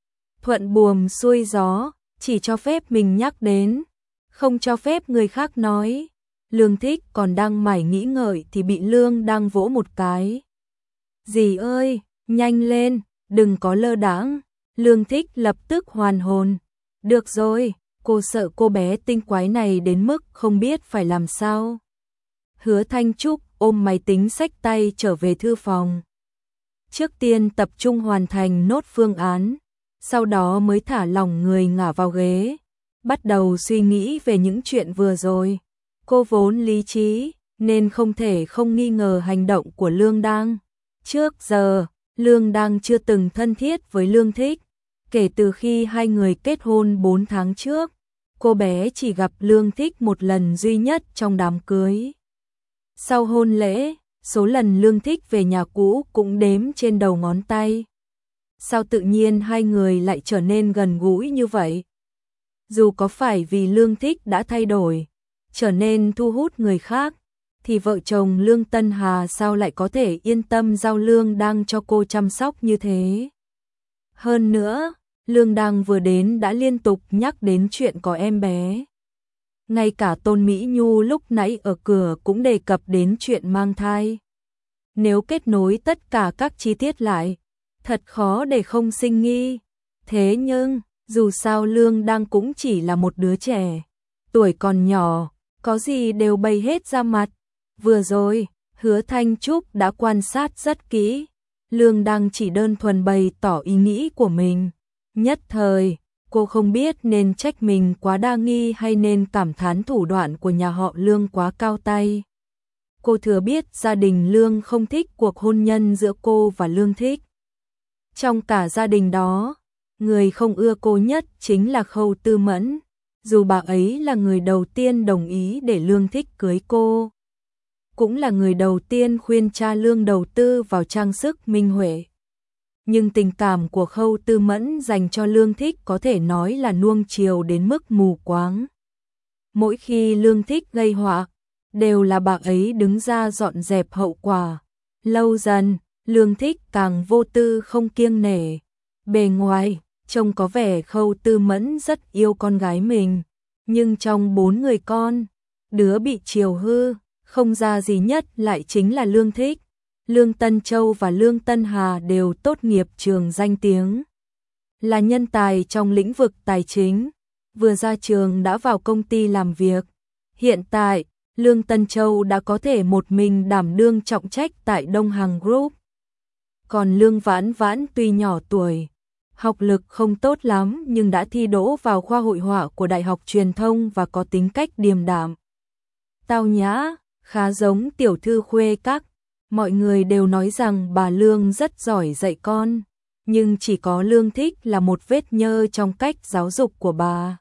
Thuận buồm xuôi gió, chỉ cho phép mình nhắc đến, không cho phép người khác nói. Lương Thích còn đang mải nghĩ ngợi thì bị Lương đang vỗ một cái. Dì ơi, nhanh lên, đừng có lơ đãng. Lương Thích lập tức hoàn hồn. Được rồi, cô sợ cô bé tinh quái này đến mức không biết phải làm sao. Hứa Thanh Trúc ôm máy tính xách tay trở về thư phòng. Trước tiên tập trung hoàn thành nốt phương án, sau đó mới thả lỏng người ngả vào ghế, bắt đầu suy nghĩ về những chuyện vừa rồi. Cô vốn lý trí, nên không thể không nghi ngờ hành động của Lương Đăng. Trước giờ, Lương Đăng chưa từng thân thiết với Lương Thích. Kể từ khi hai người kết hôn 4 tháng trước, cô bé chỉ gặp Lương Thích một lần duy nhất trong đám cưới. Sau hôn lễ, số lần Lương Thích về nhà cũ cũng đếm trên đầu ngón tay. Sao tự nhiên hai người lại trở nên gần gũi như vậy? Dù có phải vì Lương Thích đã thay đổi, trở nên thu hút người khác, thì vợ chồng Lương Tân Hà sao lại có thể yên tâm giao Lương Đăng cho cô chăm sóc như thế? Hơn nữa, Lương Đăng vừa đến đã liên tục nhắc đến chuyện có em bé. Ngay cả Tôn Mỹ Nhu lúc nãy ở cửa cũng đề cập đến chuyện mang thai. Nếu kết nối tất cả các chi tiết lại, thật khó để không sinh nghi. Thế nhưng, dù sao Lương Đăng cũng chỉ là một đứa trẻ, tuổi còn nhỏ, có gì đều bày hết ra mặt. Vừa rồi, Hứa Thanh Trúc đã quan sát rất kỹ. Lương Đăng chỉ đơn thuần bày tỏ ý nghĩ của mình. Nhất thời, cô không biết nên trách mình quá đa nghi hay nên cảm thán thủ đoạn của nhà họ Lương quá cao tay. Cô thừa biết gia đình Lương không thích cuộc hôn nhân giữa cô và Lương Thích. Trong cả gia đình đó, người không ưa cô nhất chính là Khâu Tư Mẫn. Dù bà ấy là người đầu tiên đồng ý để Lương Thích cưới cô, cũng là người đầu tiên khuyên cha Lương đầu tư vào trang sức minh huệ. Nhưng tình cảm của Khâu Tư Mẫn dành cho Lương Thích có thể nói là nuông chiều đến mức mù quáng. Mỗi khi Lương Thích gây họa, đều là bà ấy đứng ra dọn dẹp hậu quả. Lâu dần, Lương Thích càng vô tư không kiêng nể. Bề ngoài, trông có vẻ Khâu Tư Mẫn rất yêu con gái mình, nhưng trong 4 người con, đứa bị chiều hư, không ra gì nhất lại chính là Lương Thích. Lương Tân Châu và Lương Tân Hà đều tốt nghiệp trường danh tiếng, là nhân tài trong lĩnh vực tài chính, vừa ra trường đã vào công ty làm việc. Hiện tại, Lương Tân Châu đã có thể một mình đảm đương trọng trách tại Đông Hằng Group. Còn Lương Vãn Vãn tuy nhỏ tuổi, học lực không tốt lắm nhưng đã thi đỗ vào khoa hội họa của Đại học Truyền thông và có tính cách điềm đạm, tao nhã, khá giống tiểu thư khuê các. Mọi người đều nói rằng bà Lương rất giỏi dạy con, nhưng chỉ có Lương Thích là một vết nhơ trong cách giáo dục của bà.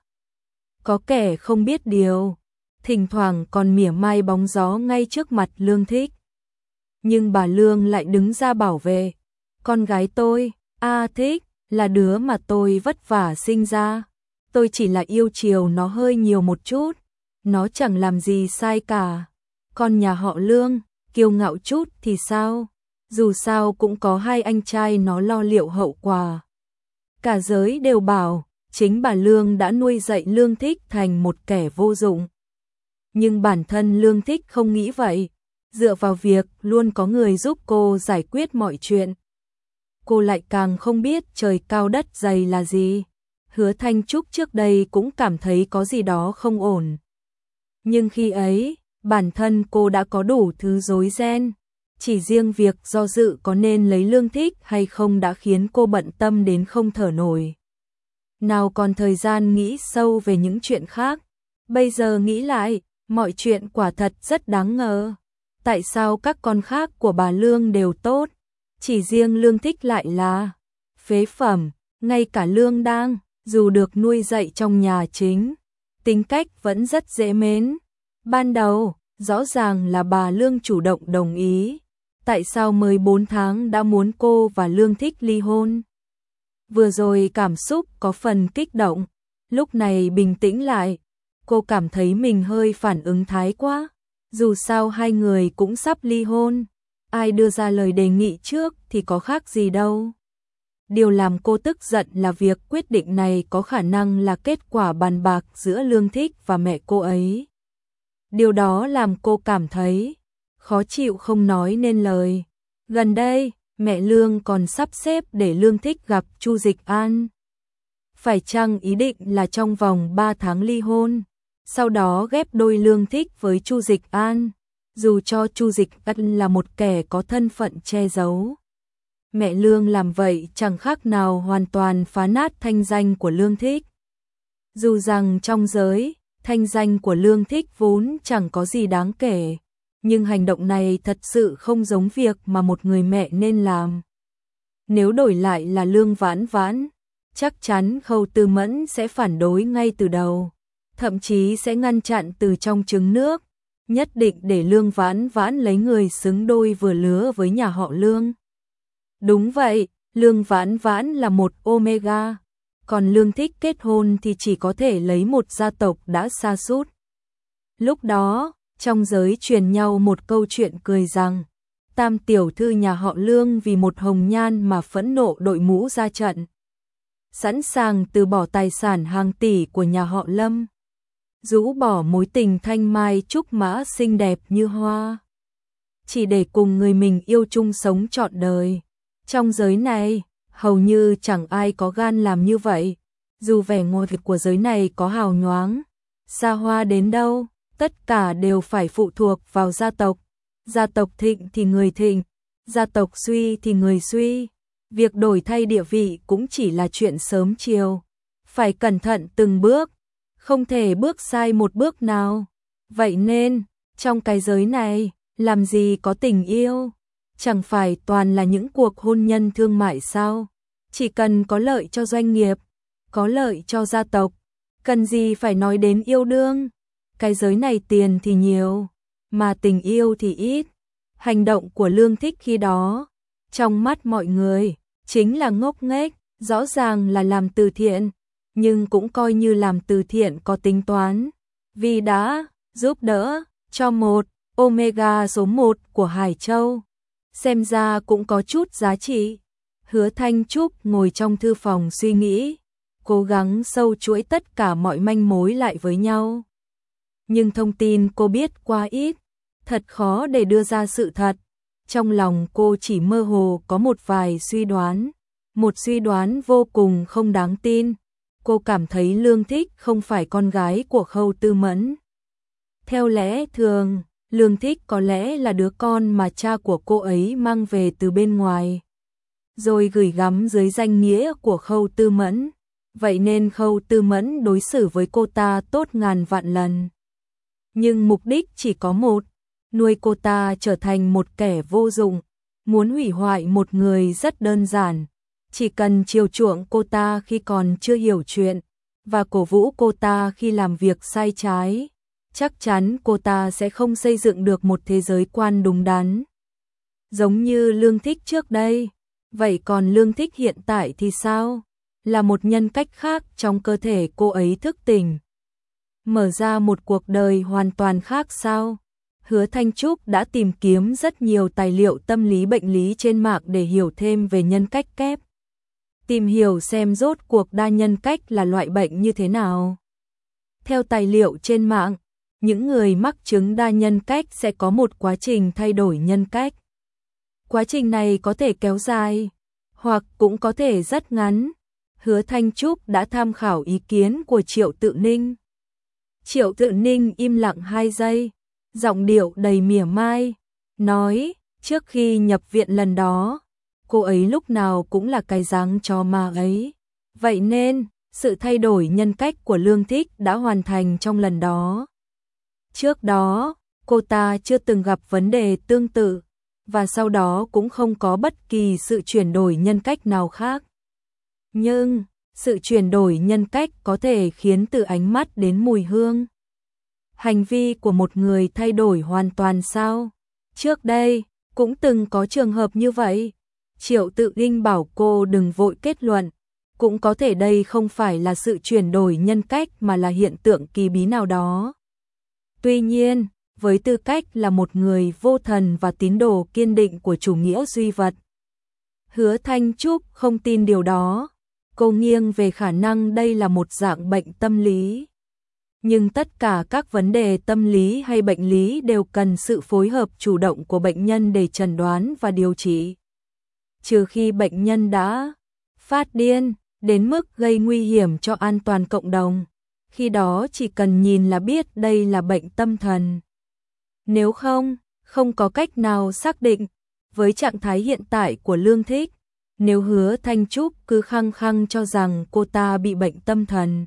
Có kẻ không biết điều, thỉnh thoảng còn mỉa mai bóng gió ngay trước mặt Lương Thích. Nhưng bà Lương lại đứng ra bảo vệ. Con gái tôi, Thích, là đứa mà tôi vất vả sinh ra. Tôi chỉ là yêu chiều nó hơi nhiều một chút, nó chẳng làm gì sai cả. Còn nhà họ Lương, kiêu ngạo chút thì sao? Dù sao cũng có hai anh trai nó lo liệu hậu quả. Cả giới đều bảo, chính bà Lương đã nuôi dạy Lương Thích thành một kẻ vô dụng. Nhưng bản thân Lương Thích không nghĩ vậy, dựa vào việc luôn có người giúp cô giải quyết mọi chuyện. Cô lại càng không biết trời cao đất dày là gì. Hứa Thanh Trúc trước đây cũng cảm thấy có gì đó không ổn. Nhưng khi ấy, bản thân cô đã có đủ thứ rối ren. Chỉ riêng việc do dự có nên lấy Lương Thích hay không đã khiến cô bận tâm đến không thở nổi. Nào còn thời gian nghĩ sâu về những chuyện khác. Bây giờ nghĩ lại, mọi chuyện quả thật rất đáng ngờ. Tại sao các con khác của bà Lương đều tốt, chỉ riêng Lương Thích lại là phế phẩm? Ngay cả Lương Đang, dù được nuôi dạy trong nhà chính, tính cách vẫn rất dễ mến. Ban đầu, rõ ràng là bà Lương chủ động đồng ý. Tại sao mới 4 tháng đã muốn cô và Lương Thích ly hôn? Vừa rồi cảm xúc có phần kích động, lúc này bình tĩnh lại, cô cảm thấy mình hơi phản ứng thái quá. Dù sao hai người cũng sắp ly hôn, ai đưa ra lời đề nghị trước thì có khác gì đâu. Điều làm cô tức giận là việc quyết định này có khả năng là kết quả bàn bạc giữa Lương Thích và mẹ cô ấy. Điều đó làm cô cảm thấy khó chịu không nói nên lời. Gần đây, mẹ Lương còn sắp xếp để Lương Thích gặp Chu Dịch An. Phải chăng ý định là trong vòng 3 tháng ly hôn, sau đó ghép đôi Lương Thích với Chu Dịch An, dù cho Chu Dịch An là một kẻ có thân phận che giấu. Mẹ Lương làm vậy chẳng khác nào hoàn toàn phá nát thanh danh của Lương Thích. Dù rằng trong giới, thanh danh của Lương Thích vốn chẳng có gì đáng kể, nhưng hành động này thật sự không giống việc mà một người mẹ nên làm. Nếu đổi lại là Lương Vãn Vãn, chắc chắn Khâu Tư Mẫn sẽ phản đối ngay từ đầu, thậm chí sẽ ngăn chặn từ trong trứng nước, nhất định để Lương Vãn Vãn lấy người xứng đôi vừa lứa với nhà họ Lương. Đúng vậy, Lương Vãn Vãn là một Omega, còn Lương Thích kết hôn thì chỉ có thể lấy một gia tộc đã sa sút. Lúc đó, trong giới truyền nhau một câu chuyện cười rằng, tam tiểu thư nhà họ Lương vì một hồng nhan mà phẫn nộ đội mũ ra trận, sẵn sàng từ bỏ tài sản hàng tỷ của nhà họ Lâm, rũ bỏ mối tình thanh mai trúc mã xinh đẹp như hoa, chỉ để cùng người mình yêu chung sống trọn đời. Trong giới này, hầu như chẳng ai có gan làm như vậy, dù vẻ ngoài của giới này có hào nhoáng, xa hoa đến đâu, tất cả đều phải phụ thuộc vào gia tộc. Gia tộc thịnh thì người thịnh, gia tộc suy thì người suy. Việc đổi thay địa vị cũng chỉ là chuyện sớm chiều, phải cẩn thận từng bước, không thể bước sai một bước nào. Vậy nên, trong cái giới này, làm gì có tình yêu? Chẳng phải toàn là những cuộc hôn nhân thương mại sao? Chỉ cần có lợi cho doanh nghiệp, có lợi cho gia tộc, cần gì phải nói đến yêu đương? Cái giới này tiền thì nhiều, mà tình yêu thì ít. Hành động của Lương Thích khi đó, trong mắt mọi người, chính là ngốc nghếch, rõ ràng là làm từ thiện, nhưng cũng coi như làm từ thiện có tính toán, vì đã giúp đỡ cho một Omega số 1 của Hải Châu. Xem ra cũng có chút giá trị. Hứa Thanh Trúc ngồi trong thư phòng suy nghĩ, cố gắng sâu chuỗi tất cả mọi manh mối lại với nhau. Nhưng thông tin cô biết quá ít, thật khó để đưa ra sự thật. Trong lòng cô chỉ mơ hồ có một vài suy đoán, một suy đoán vô cùng không đáng tin. Cô cảm thấy Lương Thích không phải con gái của Khâu Tư Mẫn. Theo lẽ thường, Lương Thích có lẽ là đứa con mà cha của cô ấy mang về từ bên ngoài, rồi gửi gắm dưới danh nghĩa của Khâu Tư Mẫn. Vậy nên Khâu Tư Mẫn đối xử với cô ta tốt ngàn vạn lần. Nhưng mục đích chỉ có một, nuôi cô ta trở thành một kẻ vô dụng, muốn hủy hoại một người rất đơn giản. Chỉ cần chiều chuộng cô ta khi còn chưa hiểu chuyện, và cổ vũ cô ta khi làm việc sai trái, chắc chắn cô ta sẽ không xây dựng được một thế giới quan đúng đắn. Giống như Lương Thích trước đây, Vậy còn Lương Thích hiện tại thì sao? Là một nhân cách khác trong cơ thể cô ấy thức tỉnh, mở ra một cuộc đời hoàn toàn khác sao? Hứa Thanh Trúc đã tìm kiếm rất nhiều tài liệu tâm lý bệnh lý trên mạng để hiểu thêm về nhân cách kép. Tìm hiểu xem rốt cuộc đa nhân cách là loại bệnh như thế nào. Theo tài liệu trên mạng, những người mắc chứng đa nhân cách sẽ có một quá trình thay đổi nhân cách. Quá trình này có thể kéo dài, hoặc cũng có thể rất ngắn. Hứa Thanh Trúc đã tham khảo ý kiến của Triệu Tự Ninh. Triệu Tự Ninh im lặng 2 giây, giọng điệu đầy mỉa mai, nói, trước khi nhập viện lần đó, cô ấy lúc nào cũng là cái dáng chó ma ấy. Vậy nên, sự thay đổi nhân cách của Lương Thích đã hoàn thành trong lần đó. Trước đó, cô ta chưa từng gặp vấn đề tương tự, và sau đó cũng không có bất kỳ sự chuyển đổi nhân cách nào khác. Nhưng, sự chuyển đổi nhân cách có thể khiến từ ánh mắt đến mùi hương. Hành vi của một người thay đổi hoàn toàn sao? Trước đây, cũng từng có trường hợp như vậy. Triệu Tự Ninh bảo cô đừng vội kết luận. Cũng có thể đây không phải là sự chuyển đổi nhân cách mà là hiện tượng kỳ bí nào đó. Tuy nhiên, với tư cách là một người vô thần và tín đồ kiên định của chủ nghĩa duy vật, Hứa Thanh Trúc không tin điều đó. Cô nghiêng về khả năng đây là một dạng bệnh tâm lý. Nhưng tất cả các vấn đề tâm lý hay bệnh lý đều cần sự phối hợp chủ động của bệnh nhân để chẩn đoán và điều trị. Trừ khi bệnh nhân đã phát điên, đến mức gây nguy hiểm cho an toàn cộng đồng, khi đó chỉ cần nhìn là biết đây là bệnh tâm thần. Nếu không, không có cách nào xác định. Với trạng thái hiện tại của Lương Thích, nếu Hứa Thanh Trúc cứ khăng khăng cho rằng cô ta bị bệnh tâm thần,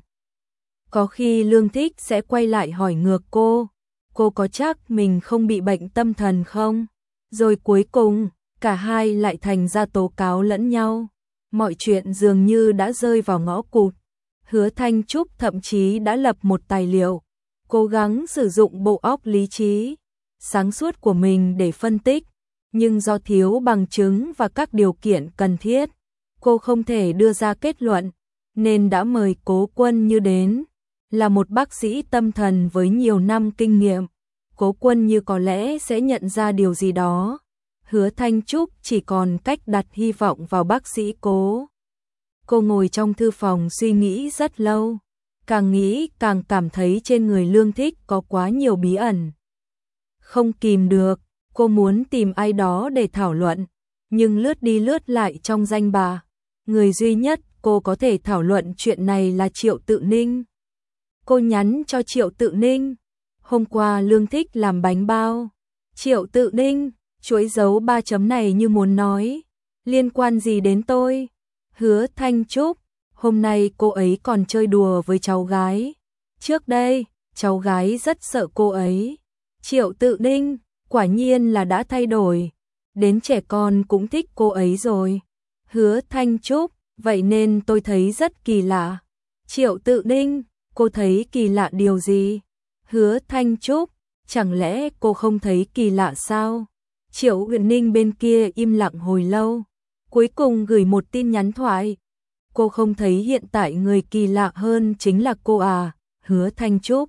có khi Lương Thích sẽ quay lại hỏi ngược cô có chắc mình không bị bệnh tâm thần không? Rồi cuối cùng, cả hai lại thành ra tố cáo lẫn nhau. Mọi chuyện dường như đã rơi vào ngõ cụt. Hứa Thanh Trúc thậm chí đã lập một tài liệu, cố gắng sử dụng bộ óc lý trí, sáng suốt của mình để phân tích, nhưng do thiếu bằng chứng và các điều kiện cần thiết, cô không thể đưa ra kết luận, nên đã mời Cố Quân Như đến, là một bác sĩ tâm thần với nhiều năm kinh nghiệm. Cố Quân Như có lẽ sẽ nhận ra điều gì đó. Hứa Thanh Trúc chỉ còn cách đặt hy vọng vào bác sĩ Cố. Cô ngồi trong thư phòng suy nghĩ rất lâu, càng nghĩ càng cảm thấy trên người Lương Thích có quá nhiều bí ẩn. Không kìm được, cô muốn tìm ai đó để thảo luận, nhưng lướt đi lướt lại trong danh bạ, người duy nhất cô có thể thảo luận chuyện này là Triệu Tự Ninh. Cô nhắn cho Triệu Tự Ninh, hôm qua Lương Thích làm bánh bao. Triệu Tự Ninh, chuỗi dấu 3 chấm này như muốn nói, liên quan gì đến tôi? Hứa Thanh Trúc, hôm nay cô ấy còn chơi đùa với cháu gái. Trước đây, cháu gái rất sợ cô ấy. Triệu Tự Ninh, quả nhiên là đã thay đổi. Đến trẻ con cũng thích cô ấy rồi. Hứa Thanh Trúc, vậy nên tôi thấy rất kỳ lạ. Triệu Tự Ninh, cô thấy kỳ lạ điều gì? Hứa Thanh Trúc, chẳng lẽ cô không thấy kỳ lạ sao? Triệu Uyển Ninh bên kia im lặng hồi lâu, cuối cùng gửi một tin nhắn thoại. Cô không thấy hiện tại người kỳ lạ hơn chính là cô à? Hứa Thanh Trúc.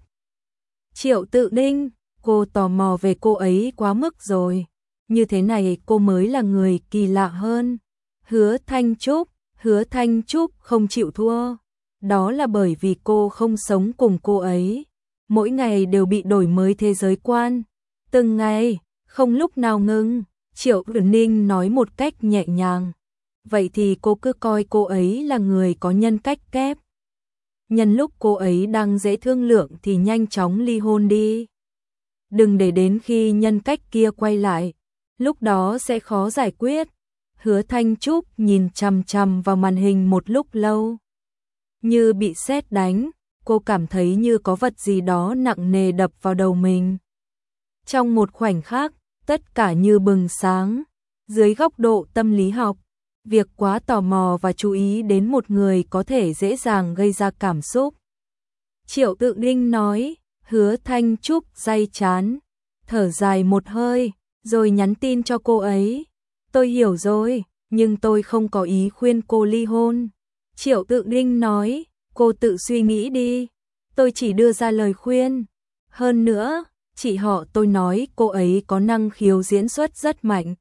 Triệu Tự Ninh, cô tò mò về cô ấy quá mức rồi. Như thế này cô mới là người kỳ lạ hơn. Hứa Thanh Trúc không chịu thua. Đó là bởi vì cô không sống cùng cô ấy. Mỗi ngày đều bị đổi mới thế giới quan. Từng ngày, không lúc nào ngưng. Triệu Uyển Ninh nói một cách nhẹ nhàng. Vậy thì cô cứ coi cô ấy là người có nhân cách kép. Nhân lúc cô ấy đang dễ thương lượng thì nhanh chóng ly hôn đi. Đừng để đến khi nhân cách kia quay lại, lúc đó sẽ khó giải quyết. Hứa Thanh Trúc nhìn chằm chằm vào màn hình một lúc lâu. Như bị sét đánh, cô cảm thấy như có vật gì đó nặng nề đập vào đầu mình. Trong một khoảnh khắc, tất cả như bừng sáng. Dưới góc độ tâm lý học, việc quá tò mò và chú ý đến một người có thể dễ dàng gây ra cảm xúc. Triệu Tự Ninh nói. Hứa Thanh Trúc day chán, thở dài một hơi, rồi nhắn tin cho cô ấy. Tôi hiểu rồi, nhưng tôi không có ý khuyên cô ly hôn. Triệu Tự Ninh nói, cô tự suy nghĩ đi, tôi chỉ đưa ra lời khuyên. Hơn nữa, chị họ tôi nói cô ấy có năng khiếu diễn xuất rất mạnh.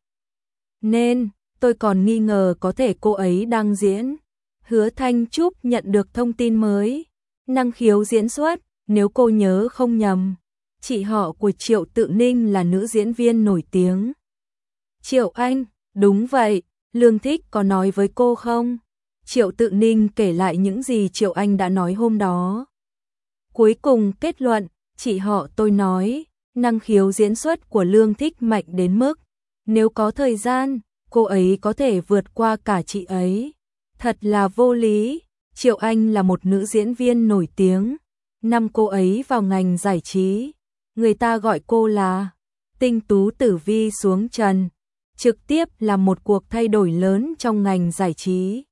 Nên, tôi còn nghi ngờ có thể cô ấy đang diễn. Hứa Thanh Trúc nhận được thông tin mới. Năng khiếu diễn xuất, nếu cô nhớ không nhầm, chị họ của Triệu Tự Ninh là nữ diễn viên nổi tiếng. Triệu Anh, đúng vậy, Lương Thích có nói với cô không? Triệu Tự Ninh kể lại những gì Triệu Anh đã nói hôm đó. Cuối cùng kết luận, chị họ tôi nói, năng khiếu diễn xuất của Lương Thích mạnh đến mức, nếu có thời gian, cô ấy có thể vượt qua cả chị ấy. Thật là vô lý, Triệu Anh là một nữ diễn viên nổi tiếng. Năm cô ấy vào ngành giải trí, người ta gọi cô là tinh tú tử vi xuống trần, trực tiếp là một cuộc thay đổi lớn trong ngành giải trí.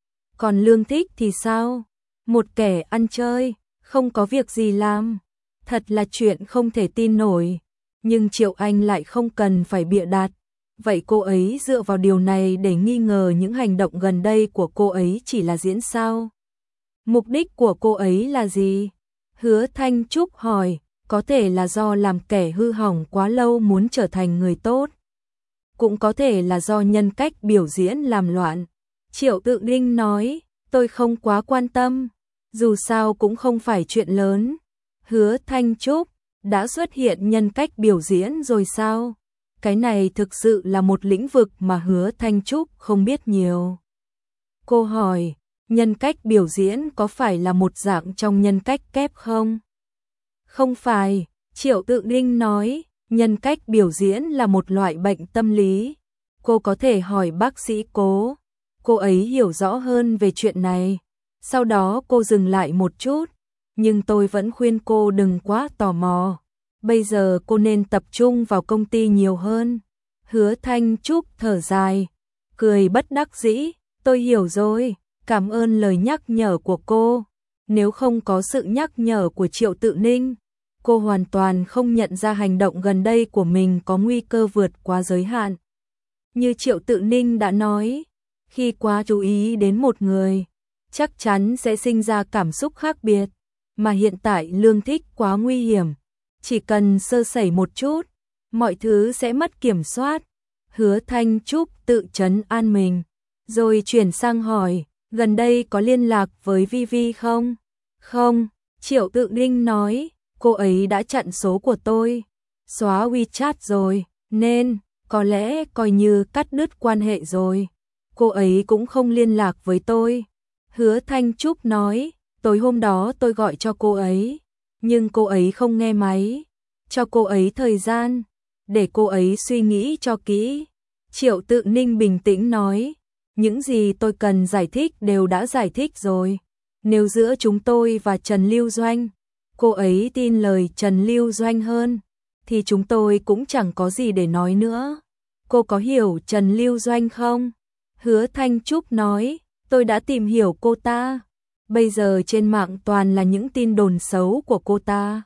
Còn Lương Thích thì sao? Một kẻ ăn chơi, không có việc gì làm. Thật là chuyện không thể tin nổi. Nhưng Triệu Anh lại không cần phải bịa đặt. Vậy cô ấy dựa vào điều này để nghi ngờ những hành động gần đây của cô ấy chỉ là diễn sao? Mục đích của cô ấy là gì? Hứa Thanh Trúc hỏi, có thể là do làm kẻ hư hỏng quá lâu muốn trở thành người tốt. Cũng có thể là do nhân cách biểu diễn làm loạn. Triệu Tự Ninh nói, tôi không quá quan tâm, dù sao cũng không phải chuyện lớn. Hứa Thanh Trúc, đã xuất hiện nhân cách biểu diễn rồi sao? Cái này thực sự là một lĩnh vực mà Hứa Thanh Trúc không biết nhiều. Cô hỏi, nhân cách biểu diễn có phải là một dạng trong nhân cách kép không? Không phải, Triệu Tự Ninh nói, nhân cách biểu diễn là một loại bệnh tâm lý. Cô có thể hỏi bác sĩ Cố. Cô ấy hiểu rõ hơn về chuyện này. Sau đó cô dừng lại một chút, nhưng tôi vẫn khuyên cô đừng quá tò mò. Bây giờ cô nên tập trung vào công ty nhiều hơn. Hứa Thanh Trúc thở dài, cười bất đắc dĩ, tôi hiểu rồi, cảm ơn lời nhắc nhở của cô. Nếu không có sự nhắc nhở của Triệu Tự Ninh, cô hoàn toàn không nhận ra hành động gần đây của mình có nguy cơ vượt quá giới hạn. Như Triệu Tự Ninh đã nói, khi quá chú ý đến một người, chắc chắn sẽ sinh ra cảm xúc khác biệt, mà hiện tại Lương Thích quá nguy hiểm, chỉ cần sơ sẩy một chút, mọi thứ sẽ mất kiểm soát. Hứa Thanh Trúc tự trấn an mình, rồi chuyển sang hỏi, gần đây có liên lạc với Vi không? Không, Triệu Tự Ninh nói, cô ấy đã chặn số của tôi, xóa WeChat rồi, nên có lẽ coi như cắt đứt quan hệ rồi. Cô ấy cũng không liên lạc với tôi. Hứa Thanh Trúc nói, tối hôm đó tôi gọi cho cô ấy, nhưng cô ấy không nghe máy. Cho cô ấy thời gian, để cô ấy suy nghĩ cho kỹ. Triệu Tự Ninh bình tĩnh nói, những gì tôi cần giải thích đều đã giải thích rồi. Nếu giữa chúng tôi và Trần Lưu Doanh, cô ấy tin lời Trần Lưu Doanh hơn, thì chúng tôi cũng chẳng có gì để nói nữa. Cô có hiểu Trần Lưu Doanh không? Hứa Thanh Trúc nói, tôi đã tìm hiểu cô ta. Bây giờ trên mạng toàn là những tin đồn xấu của cô ta.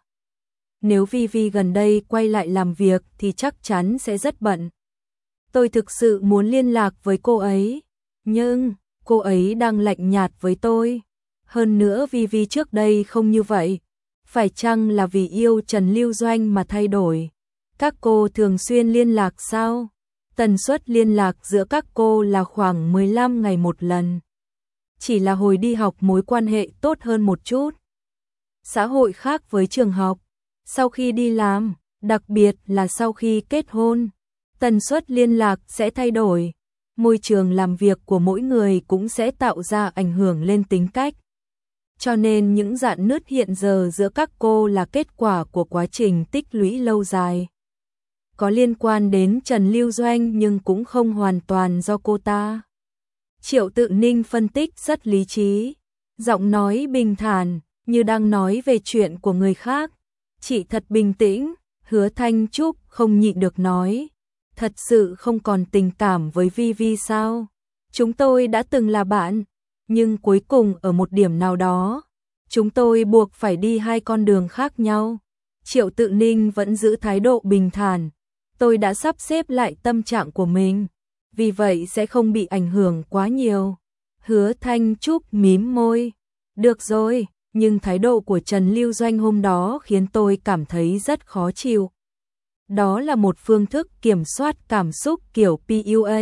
Nếu Vi gần đây quay lại làm việc thì chắc chắn sẽ rất bận. Tôi thực sự muốn liên lạc với cô ấy, nhưng cô ấy đang lạnh nhạt với tôi. Hơn nữa Vi trước đây không như vậy. Phải chăng là vì yêu Trần Lưu Doanh mà thay đổi? Các cô thường xuyên liên lạc sao? Tần suất liên lạc giữa các cô là khoảng 15 ngày một lần. Chỉ là hồi đi học mối quan hệ tốt hơn một chút. Xã hội khác với trường học. Sau khi đi làm, đặc biệt là sau khi kết hôn, tần suất liên lạc sẽ thay đổi. Môi trường làm việc của mỗi người cũng sẽ tạo ra ảnh hưởng lên tính cách. Cho nên những rạn nứt hiện giờ giữa các cô là kết quả của quá trình tích lũy lâu dài. Có liên quan đến Trần Lưu Doanh nhưng cũng không hoàn toàn do cô ta. Triệu Tự Ninh phân tích rất lý trí, giọng nói bình thản, như đang nói về chuyện của người khác. Chị thật bình tĩnh. Hứa Thanh Trúc không nhịn được nói, thật sự không còn tình cảm với Vi sao? Chúng tôi đã từng là bạn, nhưng cuối cùng ở một điểm nào đó, chúng tôi buộc phải đi hai con đường khác nhau. Triệu Tự Ninh vẫn giữ thái độ bình thản, tôi đã sắp xếp lại tâm trạng của mình. vì vậy sẽ không bị ảnh hưởng quá nhiều. Hứa Thanh Trúc mím môi. Được rồi, nhưng thái độ của Trần Lưu Doanh hôm đó khiến tôi cảm thấy rất khó chịu. Đó là một phương thức kiểm soát cảm xúc kiểu PUA.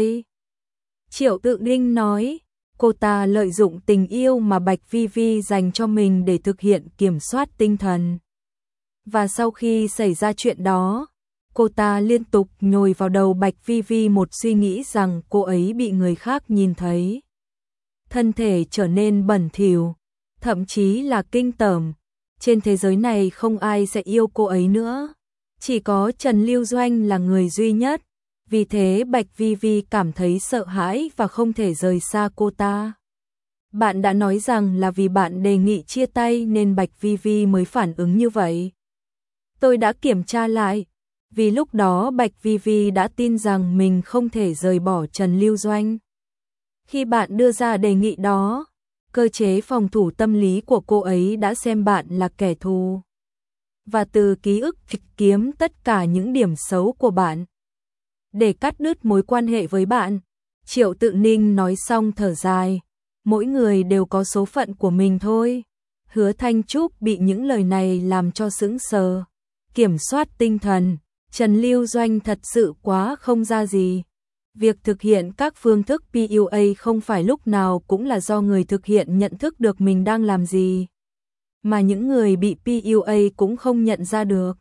Triệu Tự Ninh nói, cô ta lợi dụng tình yêu mà Bạch Vi Vi dành cho mình để thực hiện kiểm soát tinh thần. Và sau khi xảy ra chuyện đó, cô ta liên tục nhồi vào đầu Bạch Vi Vi một suy nghĩ rằng cô ấy bị người khác nhìn thấy. Thân thể trở nên bẩn thỉu, thậm chí là kinh tởm. Trên thế giới này không ai sẽ yêu cô ấy nữa. Chỉ có Trần Lưu Doanh là người duy nhất. Vì thế Bạch Vi Vi cảm thấy sợ hãi và không thể rời xa cô ta. Bạn đã nói rằng là vì bạn đề nghị chia tay nên Bạch Vi Vi mới phản ứng như vậy. Tôi đã kiểm tra lại. Vì lúc đó Bạch Vi Vi đã tin rằng mình không thể rời bỏ Trần Lưu Doanh. Khi bạn đưa ra đề nghị đó, cơ chế phòng thủ tâm lý của cô ấy đã xem bạn là kẻ thù. Và từ ký ức kịch kiếm tất cả những điểm xấu của bạn. Để cắt đứt mối quan hệ với bạn, Triệu Tự Ninh nói xong thở dài. Mỗi người đều có số phận của mình thôi. Hứa Thanh Trúc bị những lời này làm cho sững sờ. Kiểm soát tinh thần, Trần Lưu Doanh thật sự quá không ra gì. Việc thực hiện các phương thức PUA không phải lúc nào cũng là do người thực hiện nhận thức được mình đang làm gì, mà những người bị PUA cũng không nhận ra được.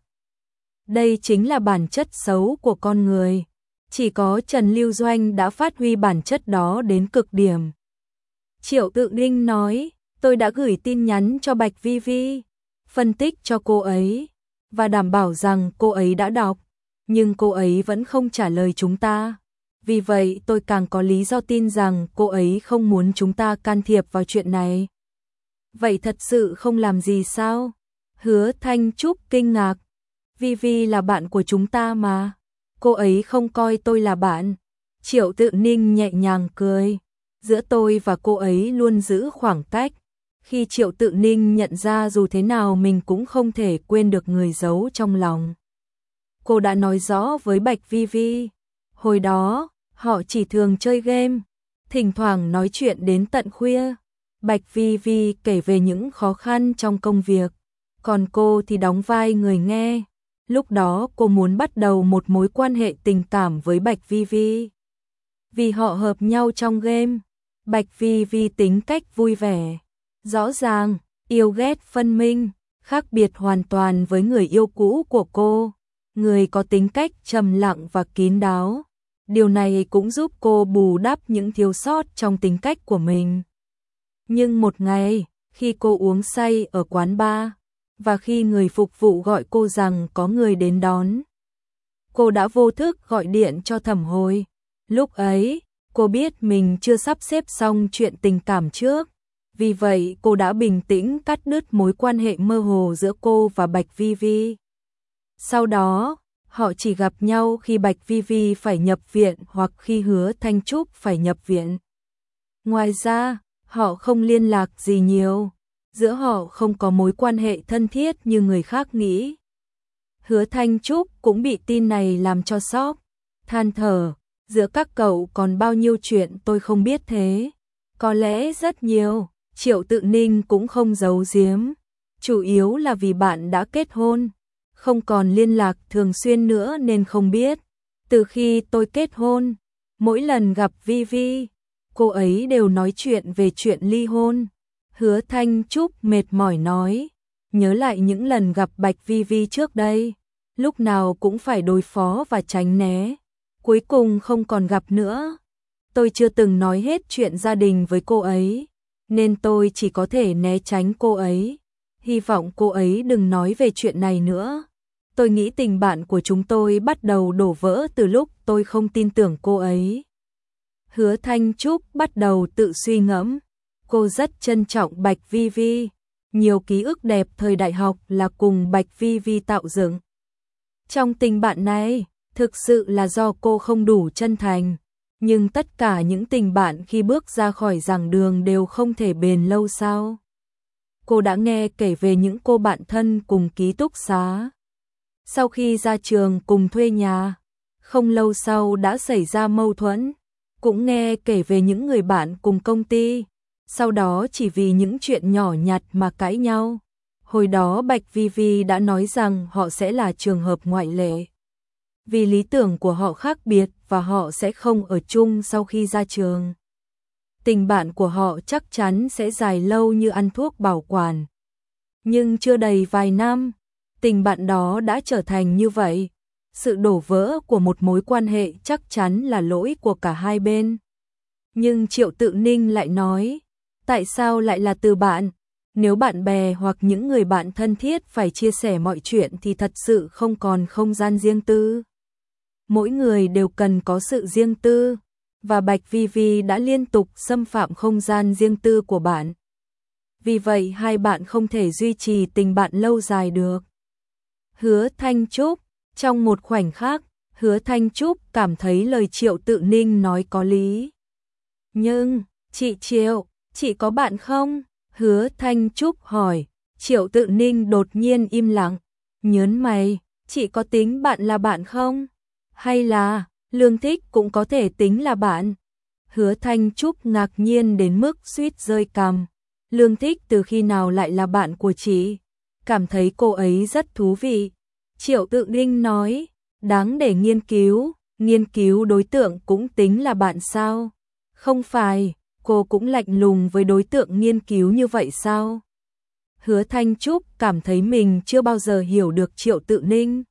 Đây chính là bản chất xấu của con người. Chỉ có Trần Lưu Doanh đã phát huy bản chất đó đến cực điểm. Triệu Tự Ninh nói, tôi đã gửi tin nhắn cho Bạch Vi Vi, phân tích cho cô ấy, và đảm bảo rằng cô ấy đã đọc, nhưng cô ấy vẫn không trả lời chúng ta. Vì vậy tôi càng có lý do tin rằng cô ấy không muốn chúng ta can thiệp vào chuyện này. Vậy thật sự không làm gì sao? Hứa Thanh Trúc kinh ngạc. Vi Vi là bạn của chúng ta mà. Cô ấy không coi tôi là bạn. Triệu Tự Ninh nhẹ nhàng cười. Giữa tôi và cô ấy luôn giữ khoảng cách. Khi Triệu Tự Ninh nhận ra dù thế nào mình cũng không thể quên được người giấu trong lòng. Cô đã nói rõ với Bạch Vi Vi. Hồi đó, họ chỉ thường chơi game, thỉnh thoảng nói chuyện đến tận khuya. Bạch Vi Vi kể về những khó khăn trong công việc, còn cô thì đóng vai người nghe. Lúc đó cô muốn bắt đầu một mối quan hệ tình cảm với Bạch Vi Vi. Vì họ hợp nhau trong game, Bạch Vi Vi tính cách vui vẻ, rõ ràng, yêu ghét phân minh, khác biệt hoàn toàn với người yêu cũ của cô, người có tính cách trầm lặng và kín đáo. Điều này cũng giúp cô bù đắp những thiếu sót trong tính cách của mình. Nhưng một ngày, khi cô uống say ở quán bar, và khi người phục vụ gọi cô rằng có người đến đón, cô đã vô thức gọi điện cho Thẩm Hồi. Lúc ấy, cô biết mình chưa sắp xếp xong chuyện tình cảm trước, vì vậy cô đã bình tĩnh cắt đứt mối quan hệ mơ hồ giữa cô và Bạch Vi Vi. Sau đó, họ chỉ gặp nhau khi Bạch Vi Vi phải nhập viện hoặc khi Hứa Thanh Trúc phải nhập viện. Ngoài ra, họ không liên lạc gì nhiều. Giữa họ không có mối quan hệ thân thiết như người khác nghĩ. Hứa Thanh Trúc cũng bị tin này làm cho sốc, than thở, giữa các cậu còn bao nhiêu chuyện tôi không biết thế. Có lẽ rất nhiều, Triệu Tự Ninh cũng không giấu giếm. Chủ yếu là vì bạn đã kết hôn, không còn liên lạc thường xuyên nữa nên không biết. Từ khi tôi kết hôn, mỗi lần gặp Vi Vi, cô ấy đều nói chuyện về chuyện ly hôn. Hứa Thanh Trúc mệt mỏi nói, nhớ lại những lần gặp Bạch Vi Vi trước đây, lúc nào cũng phải đối phó và tránh né, cuối cùng không còn gặp nữa. Tôi chưa từng nói hết chuyện gia đình với cô ấy, nên tôi chỉ có thể né tránh cô ấy. Hy vọng cô ấy đừng nói về chuyện này nữa. Tôi nghĩ tình bạn của chúng tôi bắt đầu đổ vỡ từ lúc tôi không tin tưởng cô ấy. Hứa Thanh Trúc bắt đầu tự suy ngẫm. Cô rất trân trọng Bạch Vi Vi. Nhiều ký ức đẹp thời đại học là cùng Bạch Vi Vi tạo dựng. Trong tình bạn này, thực sự là do cô không đủ chân thành. Nhưng tất cả những tình bạn khi bước ra khỏi giảng đường đều không thể bền lâu sao? Cô đã nghe kể về những cô bạn thân cùng ký túc xá. Sau khi ra trường cùng thuê nhà, không lâu sau đã xảy ra mâu thuẫn. cũng nghe kể về những người bạn cùng công ty, sau đó chỉ vì những chuyện nhỏ nhặt mà cãi nhau. Hồi đó Bạch Vi Vi đã nói rằng họ sẽ là trường hợp ngoại lệ. Vì lý tưởng của họ khác biệt và họ sẽ không ở chung sau khi ra trường. Tình bạn của họ chắc chắn sẽ dài lâu như ăn thuốc bảo quản. Nhưng chưa đầy vài năm, tình bạn đó đã trở thành như vậy. Sự đổ vỡ của một mối quan hệ chắc chắn là lỗi của cả hai bên. Nhưng Triệu Tự Ninh lại nói, tại sao lại là từ bạn? Nếu bạn bè hoặc những người bạn thân thiết phải chia sẻ mọi chuyện thì thật sự không còn không gian riêng tư. Mỗi người đều cần có sự riêng tư, và Bạch Vi Vi đã liên tục xâm phạm không gian riêng tư của bạn. Vì vậy hai bạn không thể duy trì tình bạn lâu dài được. Hứa Thanh Trúc, trong một khoảnh khắc, Hứa Thanh Trúc cảm thấy lời Triệu Tự Ninh nói có lý. Nhưng, chị Triệu, chị có bạn không? Hứa Thanh Trúc hỏi. Triệu Tự Ninh đột nhiên im lặng, nhớn mày, chị có tính bạn là bạn không? Hay là, Lương Thích cũng có thể tính là bạn? Hứa Thanh Trúc ngạc nhiên đến mức suýt rơi cằm. Lương Thích từ khi nào lại là bạn của chị? Cảm thấy cô ấy rất thú vị. Triệu Tự Ninh nói, đáng để nghiên cứu đối tượng cũng tính là bạn sao? Không phải, cô cũng lạnh lùng với đối tượng nghiên cứu như vậy sao? Hứa Thanh Trúc cảm thấy mình chưa bao giờ hiểu được Triệu Tự Ninh.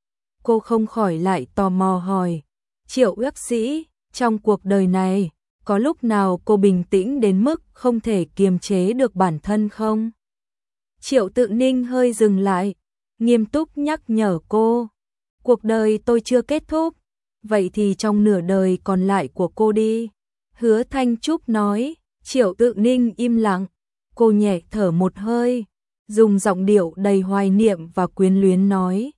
Cô không khỏi lại tò mò hỏi, Triệu bác sĩ, trong cuộc đời này, có lúc nào cô bình tĩnh đến mức không thể kiềm chế được bản thân không? Triệu Tự Ninh hơi dừng lại, nghiêm túc nhắc nhở cô, cuộc đời tôi chưa kết thúc, vậy thì trong nửa đời còn lại của cô đi. Hứa Thanh Trúc nói. Triệu Tự Ninh im lặng, cô nhẹ thở một hơi, dùng giọng điệu đầy hoài niệm và quyến luyến nói,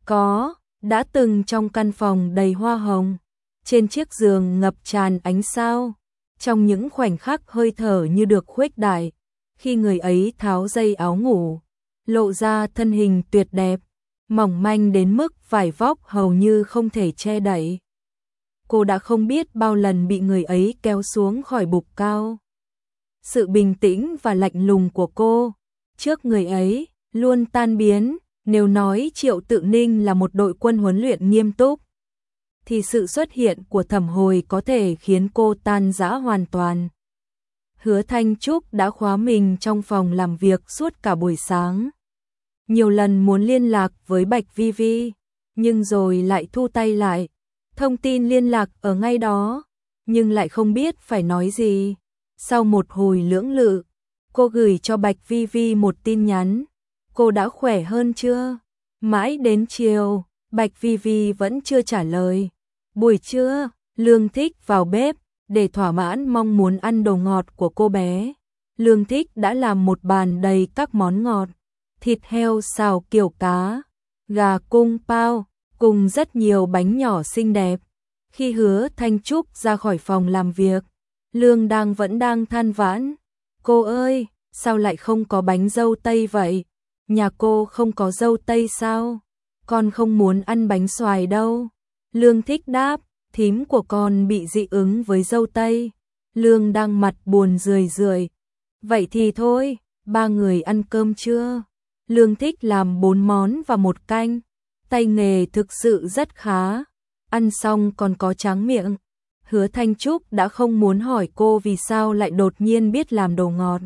đã từng trong căn phòng đầy hoa hồng, trên chiếc giường ngập tràn ánh sao, trong những khoảnh khắc hơi thở như được khuếch đại, khi người ấy tháo dây áo ngủ, lộ ra thân hình tuyệt đẹp, mỏng manh đến mức vải vóc hầu như không thể che đậy. Cô đã không biết bao lần bị người ấy kéo xuống khỏi bục cao. Sự bình tĩnh và lạnh lùng của cô trước người ấy luôn tan biến. Nếu nói Triệu Tự Ninh là một đội quân huấn luyện nghiêm túc, thì sự xuất hiện của Thẩm Hồi có thể khiến cô tan rã hoàn toàn. Hứa Thanh Trúc đã khóa mình trong phòng làm việc suốt cả buổi sáng. Nhiều lần muốn liên lạc với Bạch Vi Vi, nhưng rồi lại thu tay lại. Thông tin liên lạc ở ngay đó, nhưng lại không biết phải nói gì. Sau một hồi lưỡng lự, cô gửi cho Bạch Vi Vi một tin nhắn. Cô đã khỏe hơn chưa? Mãi đến chiều, Bạch Vi Vi vẫn chưa trả lời. Buổi trưa, Lương Thích vào bếp để thỏa mãn mong muốn ăn đồ ngọt của cô bé. Lương Thích đã làm một bàn đầy các món ngọt, thịt heo xào kiểu cá, gà cung pao, cùng rất nhiều bánh nhỏ xinh đẹp. Khi Hứa Thanh Trúc ra khỏi phòng làm việc, Lương vẫn đang than vãn. Cô ơi, sao lại không có bánh dâu tây vậy? Nhà cô không có dâu tây sao? Con không muốn ăn bánh xoài đâu. Lương Thích đáp, thím của con bị dị ứng với dâu tây. Lương đang mặt buồn rười rượi. Vậy thì thôi, ba người ăn cơm chưa? Lương Thích làm 4 món và một canh. Tay nghề thực sự rất khá. Ăn xong còn có tráng miệng. Hứa Thanh Trúc đã không muốn hỏi cô vì sao lại đột nhiên biết làm đồ ngọt.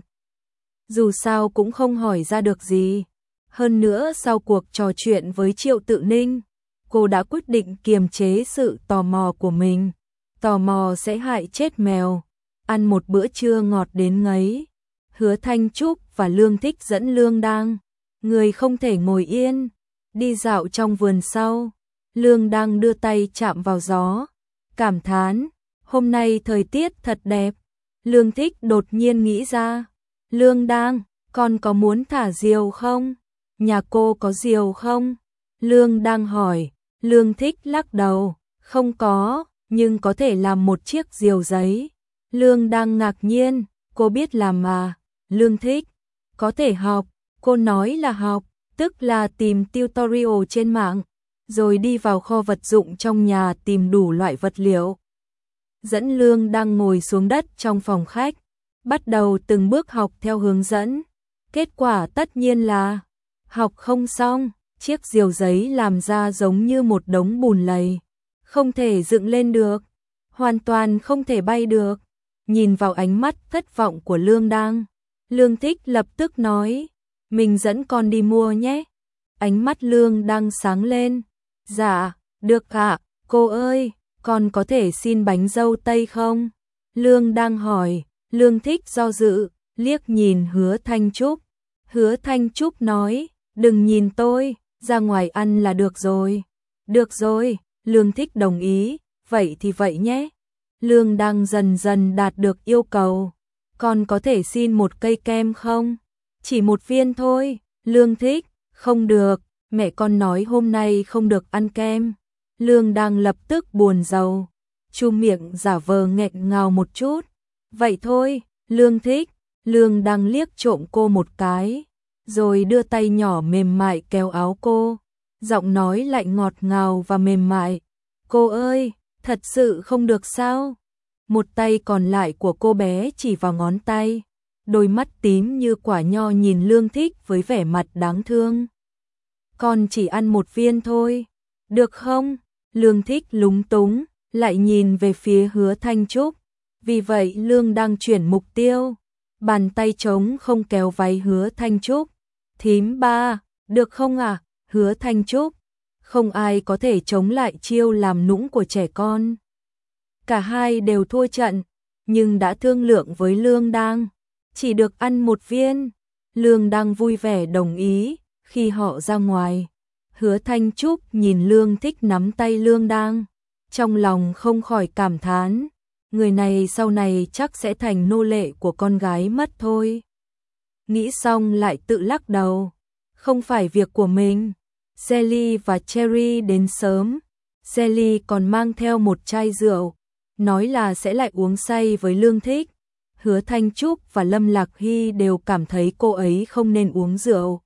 Dù sao cũng không hỏi ra được gì. Hơn nữa sau cuộc trò chuyện với Triệu Tự Ninh, cô đã quyết định kiềm chế sự tò mò của mình. Tò mò sẽ hại chết mèo. Ăn một bữa trưa ngọt đến ngấy. Hứa Thanh Trúc và Lương Thích dẫn Lương người không thể ngồi yên, đi dạo trong vườn sau. Lương đưa tay chạm vào gió, cảm thán, hôm nay thời tiết thật đẹp. Lương Thích đột nhiên nghĩ ra, Lương con có muốn thả diều không? Nhà cô có diều không? Lương hỏi. Lương Thích lắc đầu, không có, nhưng có thể làm một chiếc diều giấy. Lương ngạc nhiên, cô biết làm mà. Lương Thích, có thể học. Cô nói là học, tức là tìm tutorial trên mạng, rồi đi vào kho vật dụng trong nhà tìm đủ loại vật liệu. dẫn Lương đang ngồi xuống đất trong phòng khách, bắt đầu từng bước học theo hướng dẫn. Kết quả tất nhiên là học không xong, chiếc diều giấy làm ra giống như một đống bùn lầy, không thể dựng lên được, hoàn toàn không thể bay được. Nhìn vào ánh mắt thất vọng của Lương Thích lập tức nói, mình dẫn con đi mua nhé. Ánh mắt Lương đang sáng lên. Dạ, được ạ, cô ơi, con có thể xin bánh dâu tây không? Lương đang hỏi. Lương Thích do dự, liếc nhìn Hứa Thanh Trúc. Hứa Thanh Trúc nói, đừng nhìn tôi, ra ngoài ăn là được rồi. Được rồi, Lương Thích đồng ý, vậy thì vậy nhé. Lương đang dần dần đạt được yêu cầu. Con có thể xin một cây kem không? Chỉ một viên thôi. Lương Thích, không được, mẹ con nói hôm nay không được ăn kem. Lương đang lập tức buồn rầu, chu miệng giả vờ nghẹn ngào một chút. Vậy thôi, Lương Thích. Lương đang liếc trộm cô một cái, rồi đưa tay nhỏ mềm mại kéo áo cô, giọng nói lạnh ngọt ngào và mềm mại. Cô ơi, thật sự không được sao? Một tay còn lại của cô bé chỉ vào ngón tay, đôi mắt tím như quả nho nhìn Lương Thích với vẻ mặt đáng thương. Con chỉ ăn một viên thôi, được không? Lương Thích lúng túng, lại nhìn về phía Hứa Thanh Trúc. Vì vậy Lương đang chuyển mục tiêu, bàn tay trống không kéo váy Hứa Thanh Trúc. Thím ba, được không à? Hứa Thanh Trúc, không ai có thể chống lại chiêu làm nũng của trẻ con. Cả hai đều thua trận, nhưng đã thương lượng với Lương Đang, chỉ được ăn một viên. Lương Đang vui vẻ đồng ý. Khi họ ra ngoài, Hứa Thanh Trúc nhìn Lương Thích nắm tay Lương Đang, trong lòng không khỏi cảm thán, người này sau này chắc sẽ thành nô lệ của con gái mất thôi. Nghĩ xong lại tự lắc đầu, không phải việc của mình. Sally và Cherry đến sớm, Sally còn mang theo một chai rượu, nói là sẽ lại uống say với Lương Thích. Hứa Thanh Trúc và Lâm Lạc Hy đều cảm thấy cô ấy không nên uống rượu.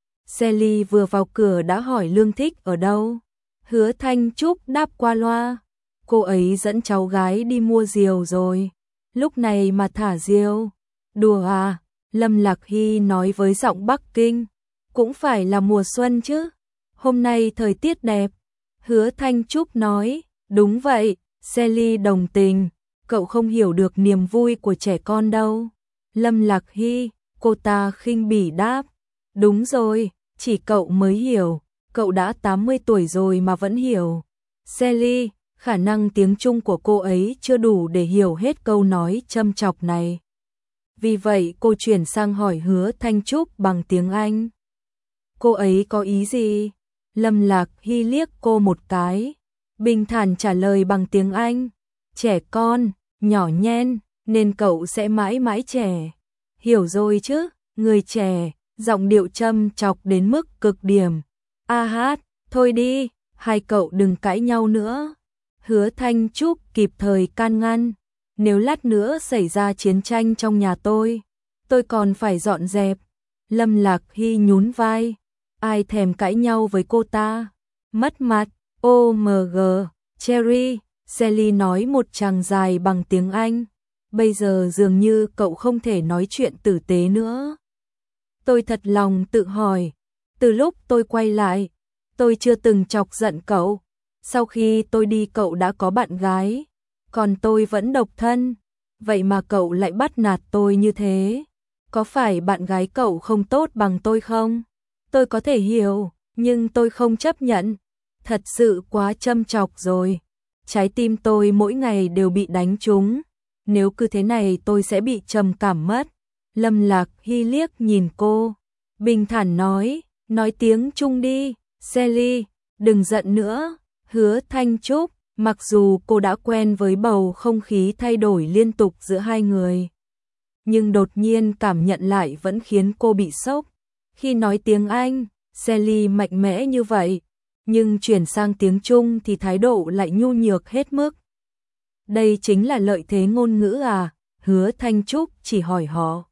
Sally vừa vào cửa đã hỏi Lương Thích ở đâu. Hứa Thanh Trúc đáp qua loa, cô ấy dẫn cháu gái đi mua diều rồi. Lúc này mà thả diều, đùa à? Lâm Lạc Hy nói với giọng Bắc Kinh, cũng phải là mùa xuân chứ, hôm nay thời tiết đẹp. Hứa Thanh Trúc nói, đúng vậy. Sally đồng tình, cậu không hiểu được niềm vui của trẻ con đâu. Lâm Lạc Hy, cô ta khinh bỉ đáp, đúng rồi, chỉ cậu mới hiểu, cậu đã 80 tuổi rồi mà vẫn hiểu. Sally, khả năng tiếng Trung của cô ấy chưa đủ để hiểu hết câu nói châm chọc này. Vì vậy cô chuyển sang hỏi Hứa Thanh Trúc bằng tiếng Anh. Cô ấy có ý gì? Lâm Lạc Hy liếc cô một cái, bình thản trả lời bằng tiếng Anh. Trẻ con, nhỏ nhen, nên cậu sẽ mãi mãi trẻ. Hiểu rồi chứ, người trẻ, giọng điệu châm chọc đến mức cực điểm. A hát, thôi đi, hai cậu đừng cãi nhau nữa. Hứa Thanh Trúc kịp thời can ngăn. Nếu lát nữa xảy ra chiến tranh trong nhà tôi còn phải dọn dẹp. Lâm Lạc Hy nhún vai. Ai thèm cãi nhau với cô ta? Mất mặt. OMG, Cherry, Sally nói một tràng dài bằng tiếng Anh. Bây giờ dường như cậu không thể nói chuyện tử tế nữa. Tôi thật lòng tự hỏi, từ lúc tôi quay lại, tôi chưa từng chọc giận cậu. Sau khi tôi đi cậu đã có bạn gái, còn tôi vẫn độc thân. Vậy mà cậu lại bắt nạt tôi như thế. Có phải bạn gái cậu không tốt bằng tôi không? Tôi có thể hiểu, nhưng tôi không chấp nhận. Thật sự quá châm chọc rồi. Trái tim tôi mỗi ngày đều bị đánh trúng. Nếu cứ thế này tôi sẽ bị trầm cảm mất. Lâm Lạc Hy liếc nhìn cô, bình thản nói tiếng Trung đi. Sally, đừng giận nữa. Hứa Thanh Trúc, mặc dù cô đã quen với bầu không khí thay đổi liên tục giữa hai người, nhưng đột nhiên cảm nhận lại vẫn khiến cô bị sốc. Khi nói tiếng Anh, Sally mạnh mẽ như vậy, nhưng chuyển sang tiếng Trung thì thái độ lại nhu nhược hết mức. Đây chính là lợi thế ngôn ngữ à? Hứa Thanh Trúc chỉ hỏi họ.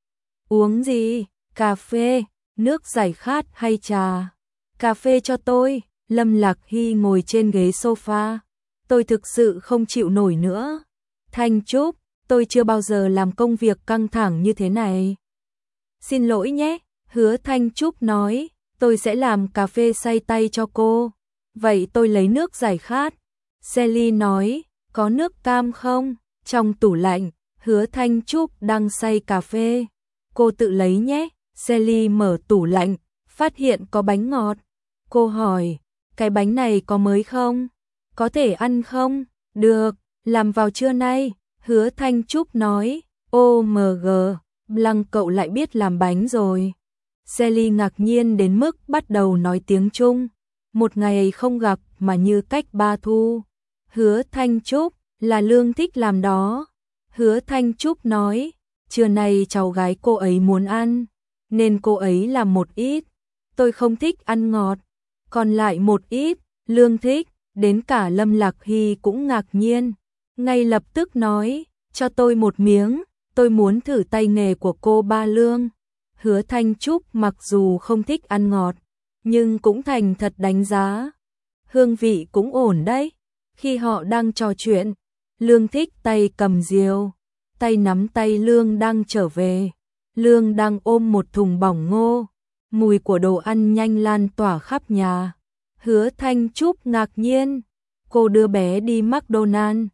Uống gì? Cà phê, nước giải khát hay trà? Cà phê cho tôi. Lâm Lạc Hy ngồi trên ghế sofa. Tôi thực sự không chịu nổi nữa. Thanh Trúc, tôi chưa bao giờ làm công việc căng thẳng như thế này. Xin lỗi nhé, Hứa Thanh Trúc nói, tôi sẽ làm cà phê xay tay cho cô. Vậy tôi lấy nước giải khát. Sally nói, có nước cam không? Trong tủ lạnh, Hứa Thanh Trúc đang xay cà phê. Cô tự lấy nhé. Sally mở tủ lạnh, phát hiện có bánh ngọt. Cô hỏi, cái bánh này có mới không? Có thể ăn không? Được, làm vào trưa nay. Hứa Thanh Trúc nói, OMG, Blanc cậu lại biết làm bánh rồi. Sally ngạc nhiên đến mức bắt đầu nói tiếng Trung. Một ngày không gặp mà như cách ba thu. Hứa Thanh Trúc, là Lương thích làm đó. Hứa Thanh Trúc nói, trưa nay cháu gái cô ấy muốn ăn, nên cô ấy làm một ít. Tôi không thích ăn ngọt, còn lại một ít, Lương thích. Đến cả Lâm Lạc Hy cũng ngạc nhiên, ngay lập tức nói, cho tôi một miếng, tôi muốn thử tay nghề của cô ba Lương. Hứa Thanh Trúc mặc dù không thích ăn ngọt, nhưng cũng thành thật đánh giá. Hương vị cũng ổn đấy. Khi họ đang trò chuyện, Lương thích tay cầm rìu, tay nắm tay Lương đang trở về. Lương đang ôm một thùng bỏng ngô, mùi của đồ ăn nhanh lan tỏa khắp nhà. Hứa Thanh Trúc ngạc nhiên, cô đưa bé đi McDonald's.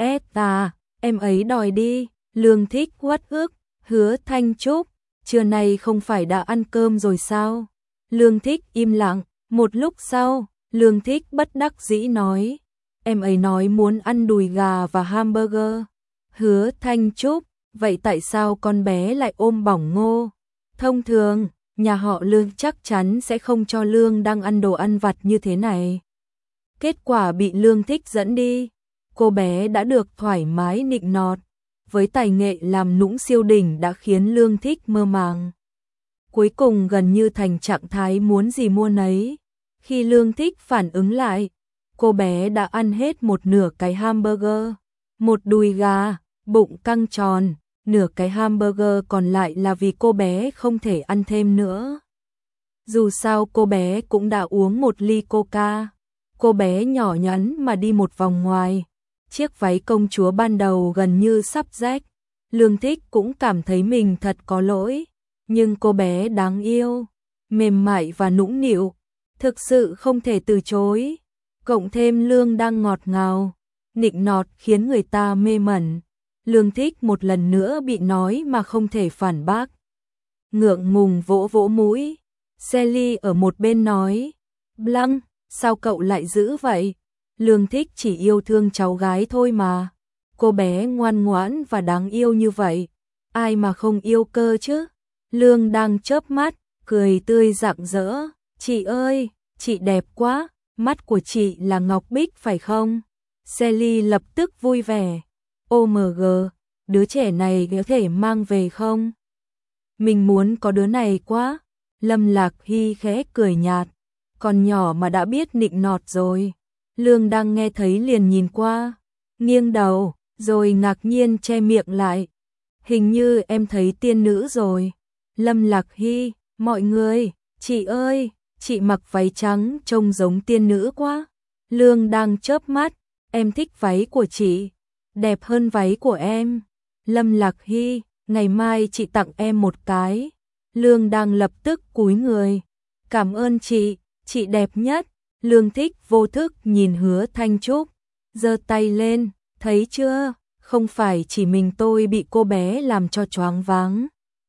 Em ấy đòi đi. Lương thích uất ức. Hứa Thanh Trúc, trưa nay không phải đã ăn cơm rồi sao? Lương thích im lặng. Một lúc sau, Lương thích bất đắc dĩ nói, em ấy nói muốn ăn đùi gà và hamburger. Hứa Thanh Trúc, vậy tại sao con bé lại ôm bỏng ngô? Thông thường, nhà họ Lương chắc chắn sẽ không cho Lương đang ăn đồ ăn vặt như thế này. Kết quả bị Lương thích dẫn đi. Cô bé đã được thoải mái nịnh nọt, với tài nghệ làm nũng siêu đỉnh đã khiến Lương thích mơ màng. Cuối cùng gần như thành trạng thái muốn gì mua nấy. Khi Lương thích phản ứng lại, cô bé đã ăn hết một nửa cái hamburger, một đùi gà, bụng căng tròn, nửa cái hamburger còn lại là vì cô bé không thể ăn thêm nữa. Dù sao cô bé cũng đã uống một ly coca. Cô bé nhỏ nhắn mà đi một vòng ngoài. Chiếc váy công chúa ban đầu gần như sắp rách. Lương thích cũng cảm thấy mình thật có lỗi. Nhưng cô bé đáng yêu, mềm mại và nũng nịu, thực sự không thể từ chối. Cộng thêm Lương đang ngọt ngào, nịnh nọt khiến người ta mê mẩn. Lương thích một lần nữa bị nói mà không thể phản bác. Ngượng ngùng vỗ vỗ mũi. Sally ở một bên nói, Blanc, sao cậu lại dữ vậy? Lương thích chỉ yêu thương cháu gái thôi mà. Cô bé ngoan ngoãn và đáng yêu như vậy, ai mà không yêu cơ chứ? Lương đang chớp mắt, cười tươi rạng rỡ. Chị ơi, chị đẹp quá, mắt của chị là ngọc bích phải không? Sally lập tức vui vẻ. OMG, đứa trẻ này có thể mang về không? Mình muốn có đứa này quá. Lâm Lạc Hy khẽ cười nhạt, còn nhỏ mà đã biết nịnh nọt rồi. Lương đang nghe thấy liền nhìn qua, nghiêng đầu, rồi ngạc nhiên che miệng lại. Hình như em thấy tiên nữ rồi. Lâm Lạc Hy, mọi người, chị ơi, chị mặc váy trắng trông giống tiên nữ quá. Lương đang chớp mắt, em thích váy của chị, đẹp hơn váy của em. Lâm Lạc Hy, ngày mai chị tặng em một cái. Lương đang lập tức cúi người, cảm ơn chị đẹp nhất. Lương thích vô thức nhìn Hứa Thanh Trúc, giơ tay lên, thấy chưa, không phải chỉ mình tôi bị cô bé làm cho choáng váng.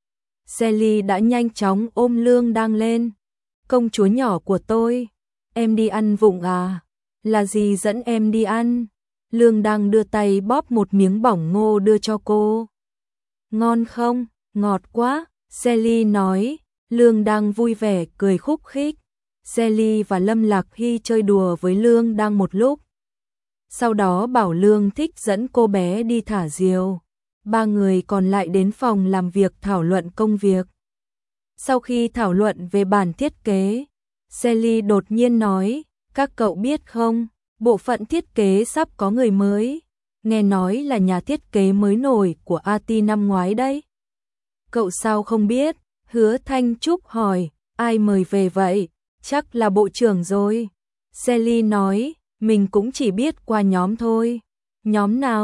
Sally đã nhanh chóng ôm Lương đang lên. Công chúa nhỏ của tôi, em đi ăn vụng à? Là gì dẫn em đi ăn? Lương đang đưa tay bóp một miếng bỏng ngô đưa cho cô. Ngon không? Ngọt quá, Sally nói. Lương đang vui vẻ cười khúc khích. Sally và Lâm Lạc Hy chơi đùa với Lương đang một lúc. Sau đó bảo Lương thích dẫn cô bé đi thả diều. Ba người còn lại đến phòng làm việc thảo luận công việc. Sau khi thảo luận về bản thiết kế, Sally đột nhiên nói, các cậu biết không, bộ phận thiết kế sắp có người mới. Nghe nói là nhà thiết kế mới nổi của AT năm ngoái đấy. Cậu sao không biết? Hứa Thanh Trúc hỏi, ai mời về vậy? Chắc là bộ trưởng rồi. Sally nói, mình cũng chỉ biết qua nhóm thôi. Nhóm nào?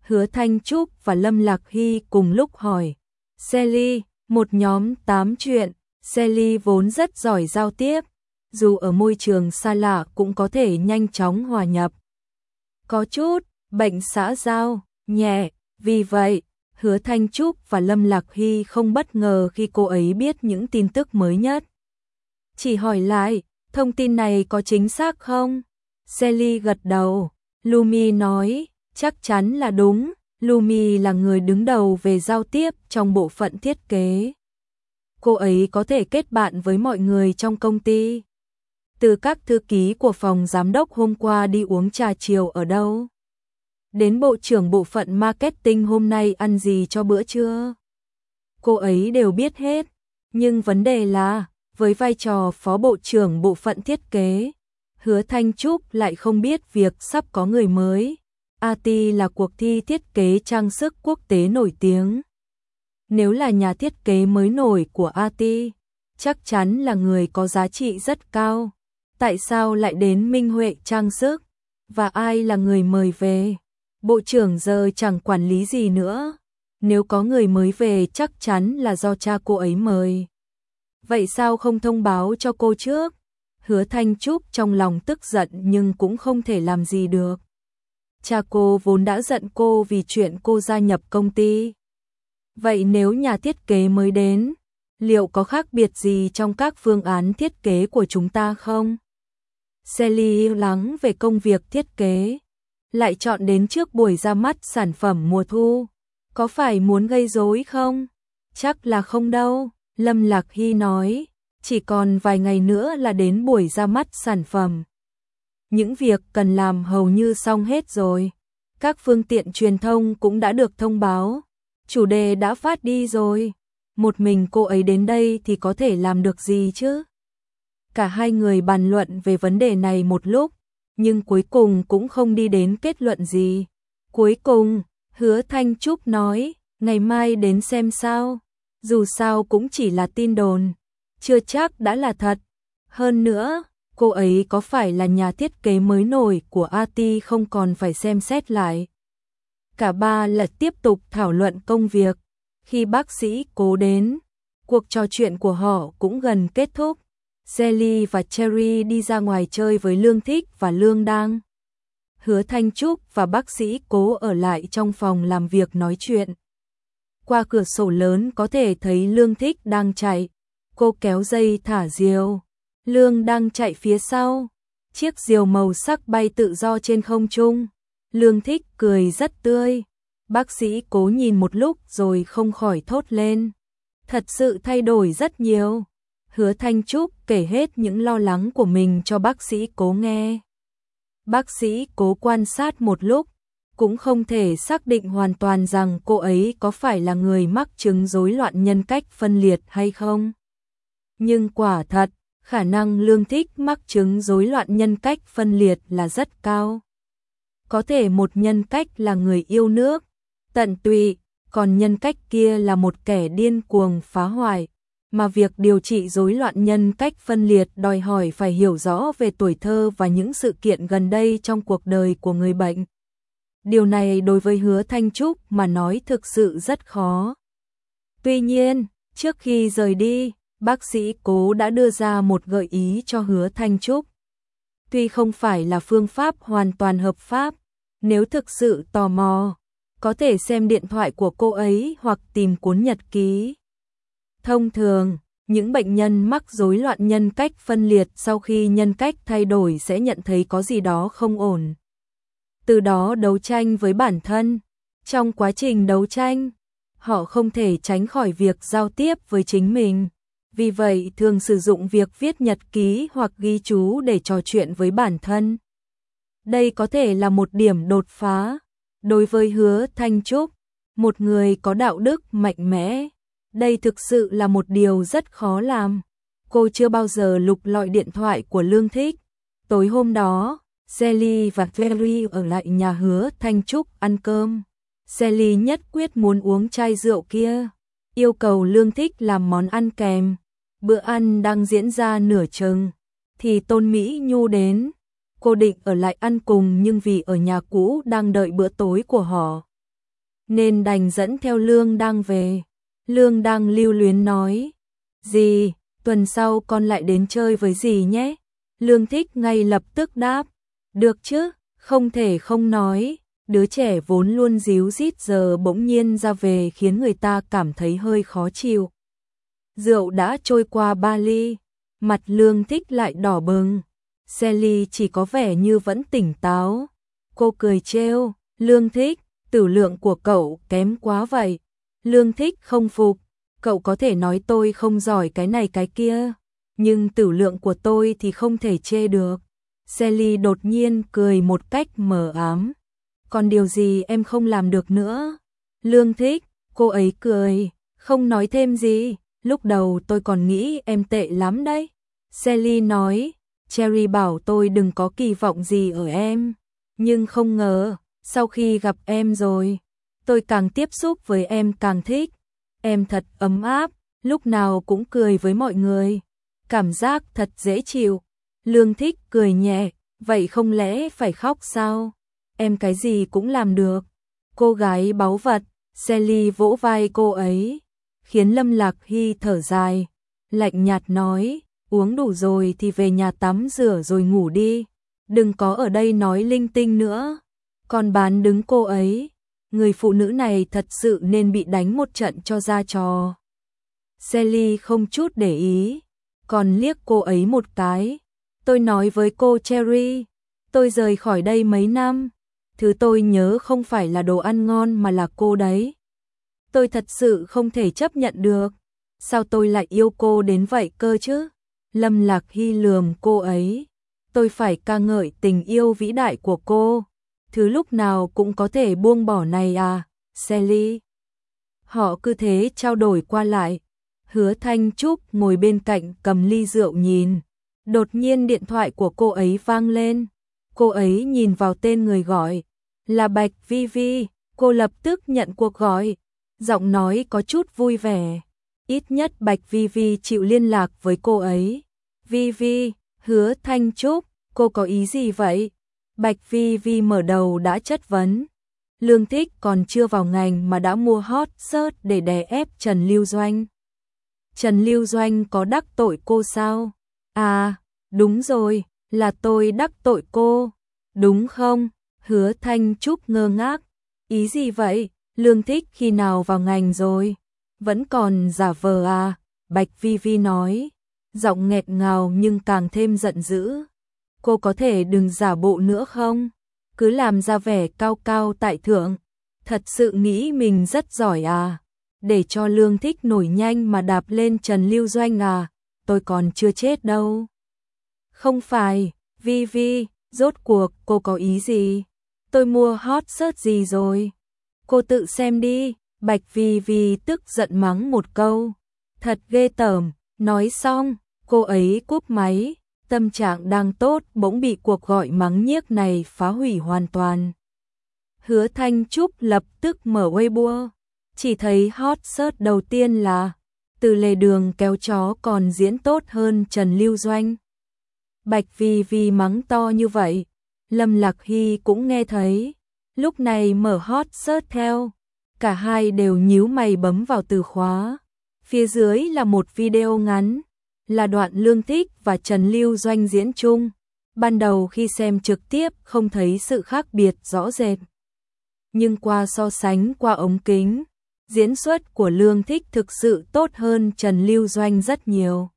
Hứa Thanh Trúc và Lâm Lạc Hy cùng lúc hỏi. Sally, một nhóm 8 chuyện, Sally vốn rất giỏi giao tiếp, dù ở môi trường xa lạ cũng có thể nhanh chóng hòa nhập. Có chút bệnh xã giao nhẹ, vì vậy Hứa Thanh Trúc và Lâm Lạc Hy không bất ngờ khi cô ấy biết những tin tức mới nhất. Chỉ hỏi lại, thông tin này có chính xác không? Sally gật đầu. Lumi nói, chắc chắn là đúng. Lumi là người đứng đầu về giao tiếp trong bộ phận thiết kế. Cô ấy có thể kết bạn với mọi người trong công ty. Từ các thư ký của phòng giám đốc hôm qua đi uống trà chiều ở đâu, đến bộ trưởng bộ phận marketing hôm nay ăn gì cho bữa trưa, cô ấy đều biết hết. Nhưng vấn đề là, với vai trò phó bộ trưởng bộ phận thiết kế, Hứa Thanh Trúc lại không biết việc sắp có người mới. AT là cuộc thi thiết kế trang sức quốc tế nổi tiếng. Nếu là nhà thiết kế mới nổi của AT, chắc chắn là người có giá trị rất cao. Tại sao lại đến Minh Huệ trang sức? Và ai là người mời về? Bộ trưởng giờ chẳng quản lý gì nữa. Nếu có người mới về chắc chắn là do cha cô ấy mời. Vậy sao không thông báo cho cô trước? Hứa Thanh Trúc trong lòng tức giận nhưng cũng không thể làm gì được. Cha cô vốn đã giận cô vì chuyện cô gia nhập công ty. Vậy nếu nhà thiết kế mới đến, liệu có khác biệt gì trong các phương án thiết kế của chúng ta không? Sally yêu lắng về công việc thiết kế, lại chọn đến trước buổi ra mắt sản phẩm mùa thu. Có phải muốn gây rối không? Chắc là không đâu, Lâm Lạc Hy nói, chỉ còn vài ngày nữa là đến buổi ra mắt sản phẩm. Những việc cần làm hầu như xong hết rồi. Các phương tiện truyền thông cũng đã được thông báo. Chủ đề đã phát đi rồi. Một mình cô ấy đến đây thì có thể làm được gì chứ? Cả hai người bàn luận về vấn đề này một lúc, nhưng cuối cùng cũng không đi đến kết luận gì. Cuối cùng, Hứa Thanh Trúc nói, ngày mai đến xem sao. Dù sao cũng chỉ là tin đồn, chưa chắc đã là thật. Hơn nữa, cô ấy có phải là nhà thiết kế mới nổi của AT không còn phải xem xét lại. Cả ba lại tiếp tục thảo luận công việc. Khi bác sĩ Cố đến, cuộc trò chuyện của họ cũng gần kết thúc. Sally và Cherry đi ra ngoài chơi với Lương Thích và Lương Đang. Hứa Thanh Trúc và bác sĩ Cố ở lại trong phòng làm việc nói chuyện. Qua cửa sổ lớn có thể thấy Lương Thích đang chạy. Cô kéo dây thả diều. Lương đang chạy phía sau. Chiếc diều màu sắc bay tự do trên không trung. Lương Thích cười rất tươi. Bác sĩ Cố nhìn một lúc rồi không khỏi thốt lên. Thật sự thay đổi rất nhiều. Hứa Thanh Trúc kể hết những lo lắng của mình cho bác sĩ Cố nghe. Bác sĩ Cố quan sát một lúc, cũng không thể xác định hoàn toàn rằng cô ấy có phải là người mắc chứng rối loạn nhân cách phân liệt hay không. Nhưng quả thật, khả năng Lương Thích mắc chứng rối loạn nhân cách phân liệt là rất cao. Có thể một nhân cách là người yêu nước, tận tụy, còn nhân cách kia là một kẻ điên cuồng phá hoại. Mà việc điều trị rối loạn nhân cách phân liệt đòi hỏi phải hiểu rõ về tuổi thơ và những sự kiện gần đây trong cuộc đời của người bệnh. Điều này đối với Hứa Thanh Trúc mà nói thực sự rất khó. Tuy nhiên, trước khi rời đi, bác sĩ Cố đã đưa ra một gợi ý cho Hứa Thanh Trúc. Tuy không phải là phương pháp hoàn toàn hợp pháp, nếu thực sự tò mò, có thể xem điện thoại của cô ấy hoặc tìm cuốn nhật ký. Thông thường, những bệnh nhân mắc rối loạn nhân cách phân liệt sau khi nhân cách thay đổi sẽ nhận thấy có gì đó không ổn. Từ đó đấu tranh với bản thân. Trong quá trình đấu tranh, họ không thể tránh khỏi việc giao tiếp với chính mình. Vì vậy thường sử dụng việc viết nhật ký hoặc ghi chú để trò chuyện với bản thân. Đây có thể là một điểm đột phá. Đối với Hứa Thanh Trúc, một người có đạo đức mạnh mẽ, đây thực sự là một điều rất khó làm. Cô chưa bao giờ lục lọi điện thoại của Lương Thích. Tối hôm đó, Sally và Terry ở lại nhà Hứa Thanh Trúc ăn cơm. Sally nhất quyết muốn uống chai rượu kia, yêu cầu Lương Thích làm món ăn kèm. Bữa ăn đang diễn ra nửa chừng, thì Tôn Mỹ Nhu đến. Cô định ở lại ăn cùng nhưng vì ở nhà cũ đang đợi bữa tối của họ, nên đành dẫn theo Lương Đăng về. Lương Đăng lưu luyến nói, dì, tuần sau con lại đến chơi với dì nhé. Lương Thích ngay lập tức đáp, được chứ, không thể không nói. Đứa trẻ vốn luôn díu dít giờ bỗng nhiên ra về khiến người ta cảm thấy hơi khó chịu. Rượu đã trôi qua 3 ly, mặt Lương Thích lại đỏ bừng. Sally chỉ có vẻ như vẫn tỉnh táo. Cô cười trêu, Lương Thích, tử lượng của cậu kém quá vậy. Lương Thích không phục, cậu có thể nói tôi không giỏi cái này cái kia, nhưng tử lượng của tôi thì không thể chê được. Sally đột nhiên cười một cách mờ ám. Còn điều gì em không làm được nữa? Lương Thích, cô ấy cười, không nói thêm gì. Lúc đầu tôi còn nghĩ em tệ lắm đấy. Sally nói, Cherry bảo tôi đừng có kỳ vọng gì ở em. Nhưng không ngờ, sau khi gặp em rồi, tôi càng tiếp xúc với em càng thích. Em thật ấm áp, lúc nào cũng cười với mọi người. Cảm giác thật dễ chịu. Lương Thích cười nhẹ, vậy không lẽ phải khóc sao? Em cái gì cũng làm được. Cô gái báu vật, Sally vỗ vai cô ấy, khiến Lâm Lạc Hy thở dài, lạnh nhạt nói, uống đủ rồi thì về nhà tắm rửa rồi ngủ đi, đừng có ở đây nói linh tinh nữa. Còn bán đứng cô ấy, người phụ nữ này thật sự nên bị đánh một trận cho ra trò. Sally không chút để ý, còn liếc cô ấy một cái. Tôi nói với cô Cherry, tôi rời khỏi đây mấy năm, thứ tôi nhớ không phải là đồ ăn ngon mà là cô đấy. Tôi thật sự không thể chấp nhận được. Sao tôi lại yêu cô đến vậy cơ chứ? Lâm Lạc Hy lườm cô ấy. Tôi phải ca ngợi tình yêu vĩ đại của cô. Thứ lúc nào cũng có thể buông bỏ này à, Sally. Họ cứ thế trao đổi qua lại. Hứa Thanh Trúc ngồi bên cạnh cầm ly rượu nhìn. Đột nhiên điện thoại của cô ấy vang lên. Cô ấy nhìn vào tên người gọi. Là Bạch Vi Vi. Cô lập tức nhận cuộc gọi. Giọng nói có chút vui vẻ. Ít nhất Bạch Vi Vi chịu liên lạc với cô ấy. Vi Vi, Hứa Thanh Trúc, cô có ý gì vậy? Bạch Vi Vi mở đầu đã chất vấn. Lương Thích còn chưa vào ngành mà đã mua hot search để đè ép Trần Lưu Doanh. Trần Lưu Doanh có đắc tội cô sao? À, đúng rồi, là tôi đắc tội cô. Đúng không? Hứa Thanh Trúc ngơ ngác. Ý gì vậy? Lương Thích khi nào vào ngành rồi? Vẫn còn giả vờ à? Bạch Vi Vi nói. Giọng nghẹt ngào nhưng càng thêm giận dữ. Cô có thể đừng giả bộ nữa không? Cứ làm ra vẻ cao cao tại thượng. Thật sự nghĩ mình rất giỏi à? Để cho Lương Thích nổi nhanh mà đạp lên Trần Lưu Doanh à? Tôi còn chưa chết đâu. Không phải, Vi Vi, rốt cuộc cô có ý gì? Tôi mua hot search gì rồi? Cô tự xem đi. Bạch Vi Vi tức giận mắng một câu. Thật ghê tởm. Nói xong, cô ấy cúp máy. Tâm trạng đang tốt bỗng bị cuộc gọi mắng nhiếc này phá hủy hoàn toàn. Hứa Thanh Trúc lập tức mở Weibo. Chỉ thấy hot search đầu tiên là Từ lề đường kéo chó còn diễn tốt hơn Trần Lưu Doanh. Bạch Vi Vi mắng to như vậy. Lâm Lạc Hy cũng nghe thấy. Lúc này mở hot search theo. Cả hai đều nhíu mày bấm vào từ khóa. Phía dưới là một video ngắn. Là đoạn Lương Thích và Trần Lưu Doanh diễn chung. Ban đầu khi xem trực tiếp không thấy sự khác biệt rõ rệt. Nhưng qua so sánh qua ống kính, diễn xuất của Lương Thích thực sự tốt hơn Trần Lưu Doanh rất nhiều.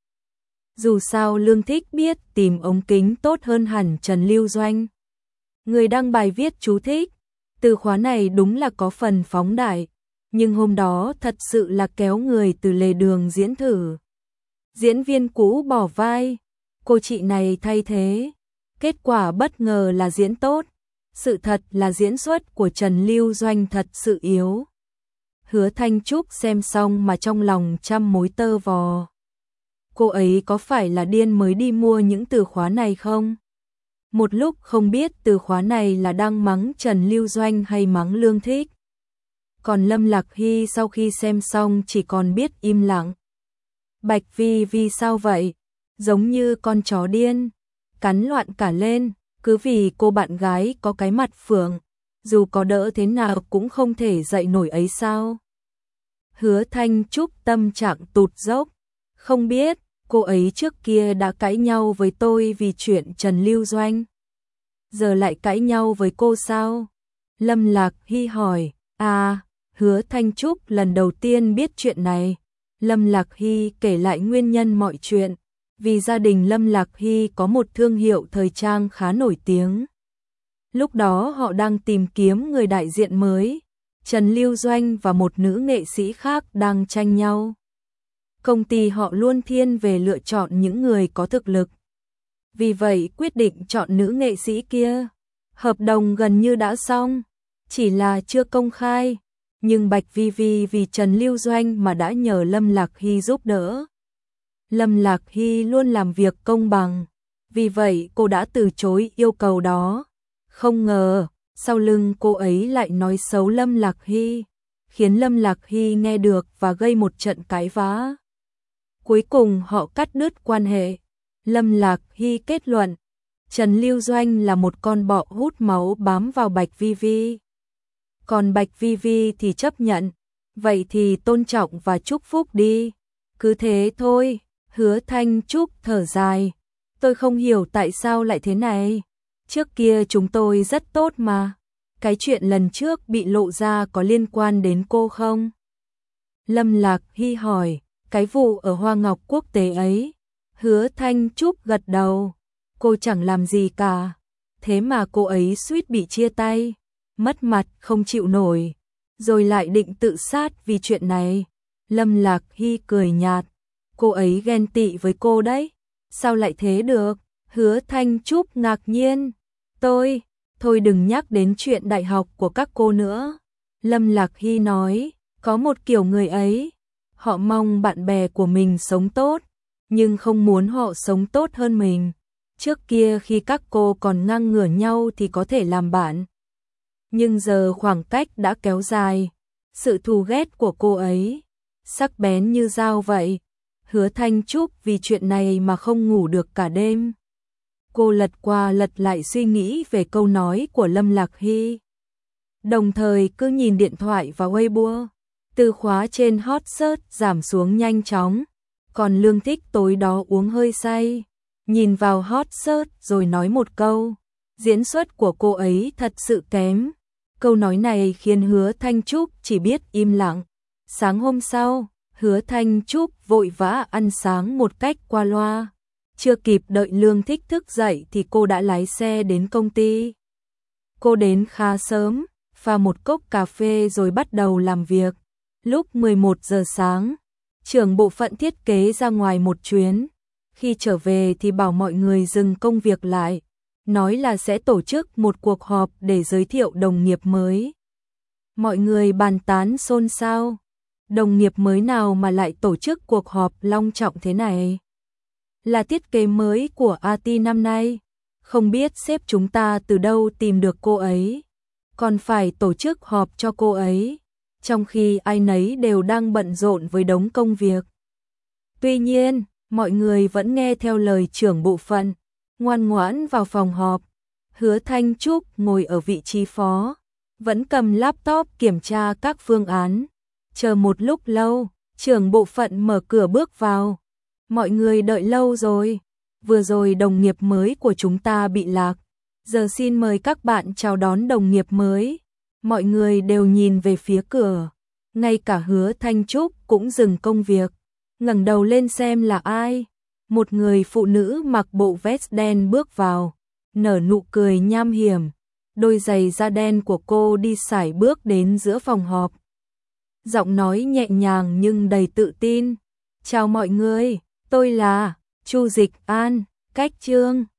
Dù sao Lương Thích biết tìm ống kính tốt hơn hẳn Trần Lưu Doanh. Người đăng bài viết chú thích. Từ khóa này đúng là có phần phóng đại. Nhưng hôm đó thật sự là kéo người từ lề đường diễn thử. Diễn viên cũ bỏ vai, cô chị này thay thế. Kết quả bất ngờ là diễn tốt. Sự thật là diễn xuất của Trần Lưu Doanh thật sự yếu. Hứa Thanh Trúc xem xong mà trong lòng trăm mối tơ vò. Cô ấy có phải là điên mới đi mua những từ khóa này không? Một lúc không biết từ khóa này là đang mắng Trần Lưu Doanh hay mắng Lương Thích. Còn Lâm Lạc Hy sau khi xem xong chỉ còn biết im lặng. Bạch Vi Vi sao vậy? Giống như con chó điên, cắn loạn cả lên, cứ vì cô bạn gái có cái mặt phượng. dù có đỡ thế nào cũng không thể dậy nổi ấy sao? Hứa Thanh Trúc tâm trạng tụt dốc, không biết, cô ấy trước kia đã cãi nhau với tôi vì chuyện Trần Lưu Doanh. Giờ lại cãi nhau với cô sao? Lâm Lạc Hy hỏi, Hứa Thanh Trúc lần đầu tiên biết chuyện này. Lâm Lạc Hy kể lại nguyên nhân mọi chuyện, vì gia đình Lâm Lạc Hy có một thương hiệu thời trang khá nổi tiếng. Lúc đó họ đang tìm kiếm người đại diện mới, Trần Lưu Doanh và một nữ nghệ sĩ khác đang tranh nhau. Công ty họ luôn thiên về lựa chọn những người có thực lực. Vì vậy quyết định chọn nữ nghệ sĩ kia. Hợp đồng gần như đã xong, chỉ là chưa công khai. Nhưng Bạch Vi Vi vì Trần Lưu Doanh mà đã nhờ Lâm Lạc Hy giúp đỡ. Lâm Lạc Hy luôn làm việc công bằng, vì vậy cô đã từ chối yêu cầu đó. Không ngờ, sau lưng cô ấy lại nói xấu Lâm Lạc Hy, khiến Lâm Lạc Hy nghe được và gây một trận cãi vã. Cuối cùng họ cắt đứt quan hệ. Lâm Lạc Hy kết luận, Trần Lưu Doanh là một con bọ hút máu bám vào Bạch Vi Vi. Còn Bạch Vi Vi thì chấp nhận, vậy thì tôn trọng và chúc phúc đi. Cứ thế thôi. Hứa Thanh Trúc thở dài, tôi không hiểu tại sao lại thế này. Trước kia chúng tôi rất tốt mà. Cái chuyện lần trước bị lộ ra có liên quan đến cô không? Lâm Lạc Hy hỏi, cái vụ ở Hoa Ngọc Quốc tế ấy. Hứa Thanh Trúc gật đầu, cô chẳng làm gì cả. Thế mà cô ấy suýt bị chia tay, mất mặt không chịu nổi, rồi lại định tự sát vì chuyện này. Lâm Lạc Hy cười nhạt, cô ấy ghen tị với cô đấy. Sao lại thế được? Hứa Thanh Trúc ngạc nhiên. Thôi đừng nhắc đến chuyện đại học của các cô nữa. Lâm Lạc Hy nói, có một kiểu người ấy, họ mong bạn bè của mình sống tốt, nhưng không muốn họ sống tốt hơn mình. Trước kia khi các cô còn ngang ngửa nhau thì có thể làm bạn. Nhưng giờ khoảng cách đã kéo dài, sự thù ghét của cô ấy sắc bén như dao vậy. Hứa Thanh Trúc vì chuyện này mà không ngủ được cả đêm. Cô lật qua lật lại suy nghĩ về câu nói của Lâm Lạc Hy. Đồng thời cứ nhìn điện thoại và Weibo. Từ khóa trên hot search giảm xuống nhanh chóng. Còn Lương Thích tối đó uống hơi say, nhìn vào hot search rồi nói một câu. Diễn xuất của cô ấy thật sự kém. Câu nói này khiến Hứa Thanh Trúc chỉ biết im lặng. Sáng hôm sau, Hứa Thanh Trúc vội vã ăn sáng một cách qua loa. Chưa kịp đợi Lương Thích thức dậy thì cô đã lái xe đến công ty. Cô đến khá sớm, pha một cốc cà phê rồi bắt đầu làm việc. Lúc 11 giờ sáng, trưởng bộ phận thiết kế ra ngoài một chuyến. Khi trở về thì bảo mọi người dừng công việc lại, nói là sẽ tổ chức một cuộc họp để giới thiệu đồng nghiệp mới. Mọi người bàn tán xôn xao. Đồng nghiệp mới nào mà lại tổ chức cuộc họp long trọng thế này? Là thiết kế mới của AT năm nay. Không biết sếp chúng ta từ đâu tìm được cô ấy, còn phải tổ chức họp cho cô ấy, trong khi ai nấy đều đang bận rộn với đống công việc. Tuy nhiên, mọi người vẫn nghe theo lời trưởng bộ phận, ngoan ngoãn vào phòng họp. Hứa Thanh Trúc ngồi ở vị trí phó, vẫn cầm laptop kiểm tra các phương án. Chờ một lúc lâu, trưởng bộ phận mở cửa bước vào. Mọi người đợi lâu rồi. Vừa rồi đồng nghiệp mới của chúng ta bị lạc. Giờ xin mời các bạn chào đón đồng nghiệp mới. Mọi người đều nhìn về phía cửa. Ngay cả Hứa Thanh Trúc cũng dừng công việc, ngẩng đầu lên xem là ai. Một người phụ nữ mặc bộ vest đen bước vào, nở nụ cười nham hiểm. Đôi giày da đen của cô đi sải bước đến giữa phòng họp. Giọng nói nhẹ nhàng nhưng đầy tự tin. Chào mọi người, tôi là Chu Dịch An, Cách Trương.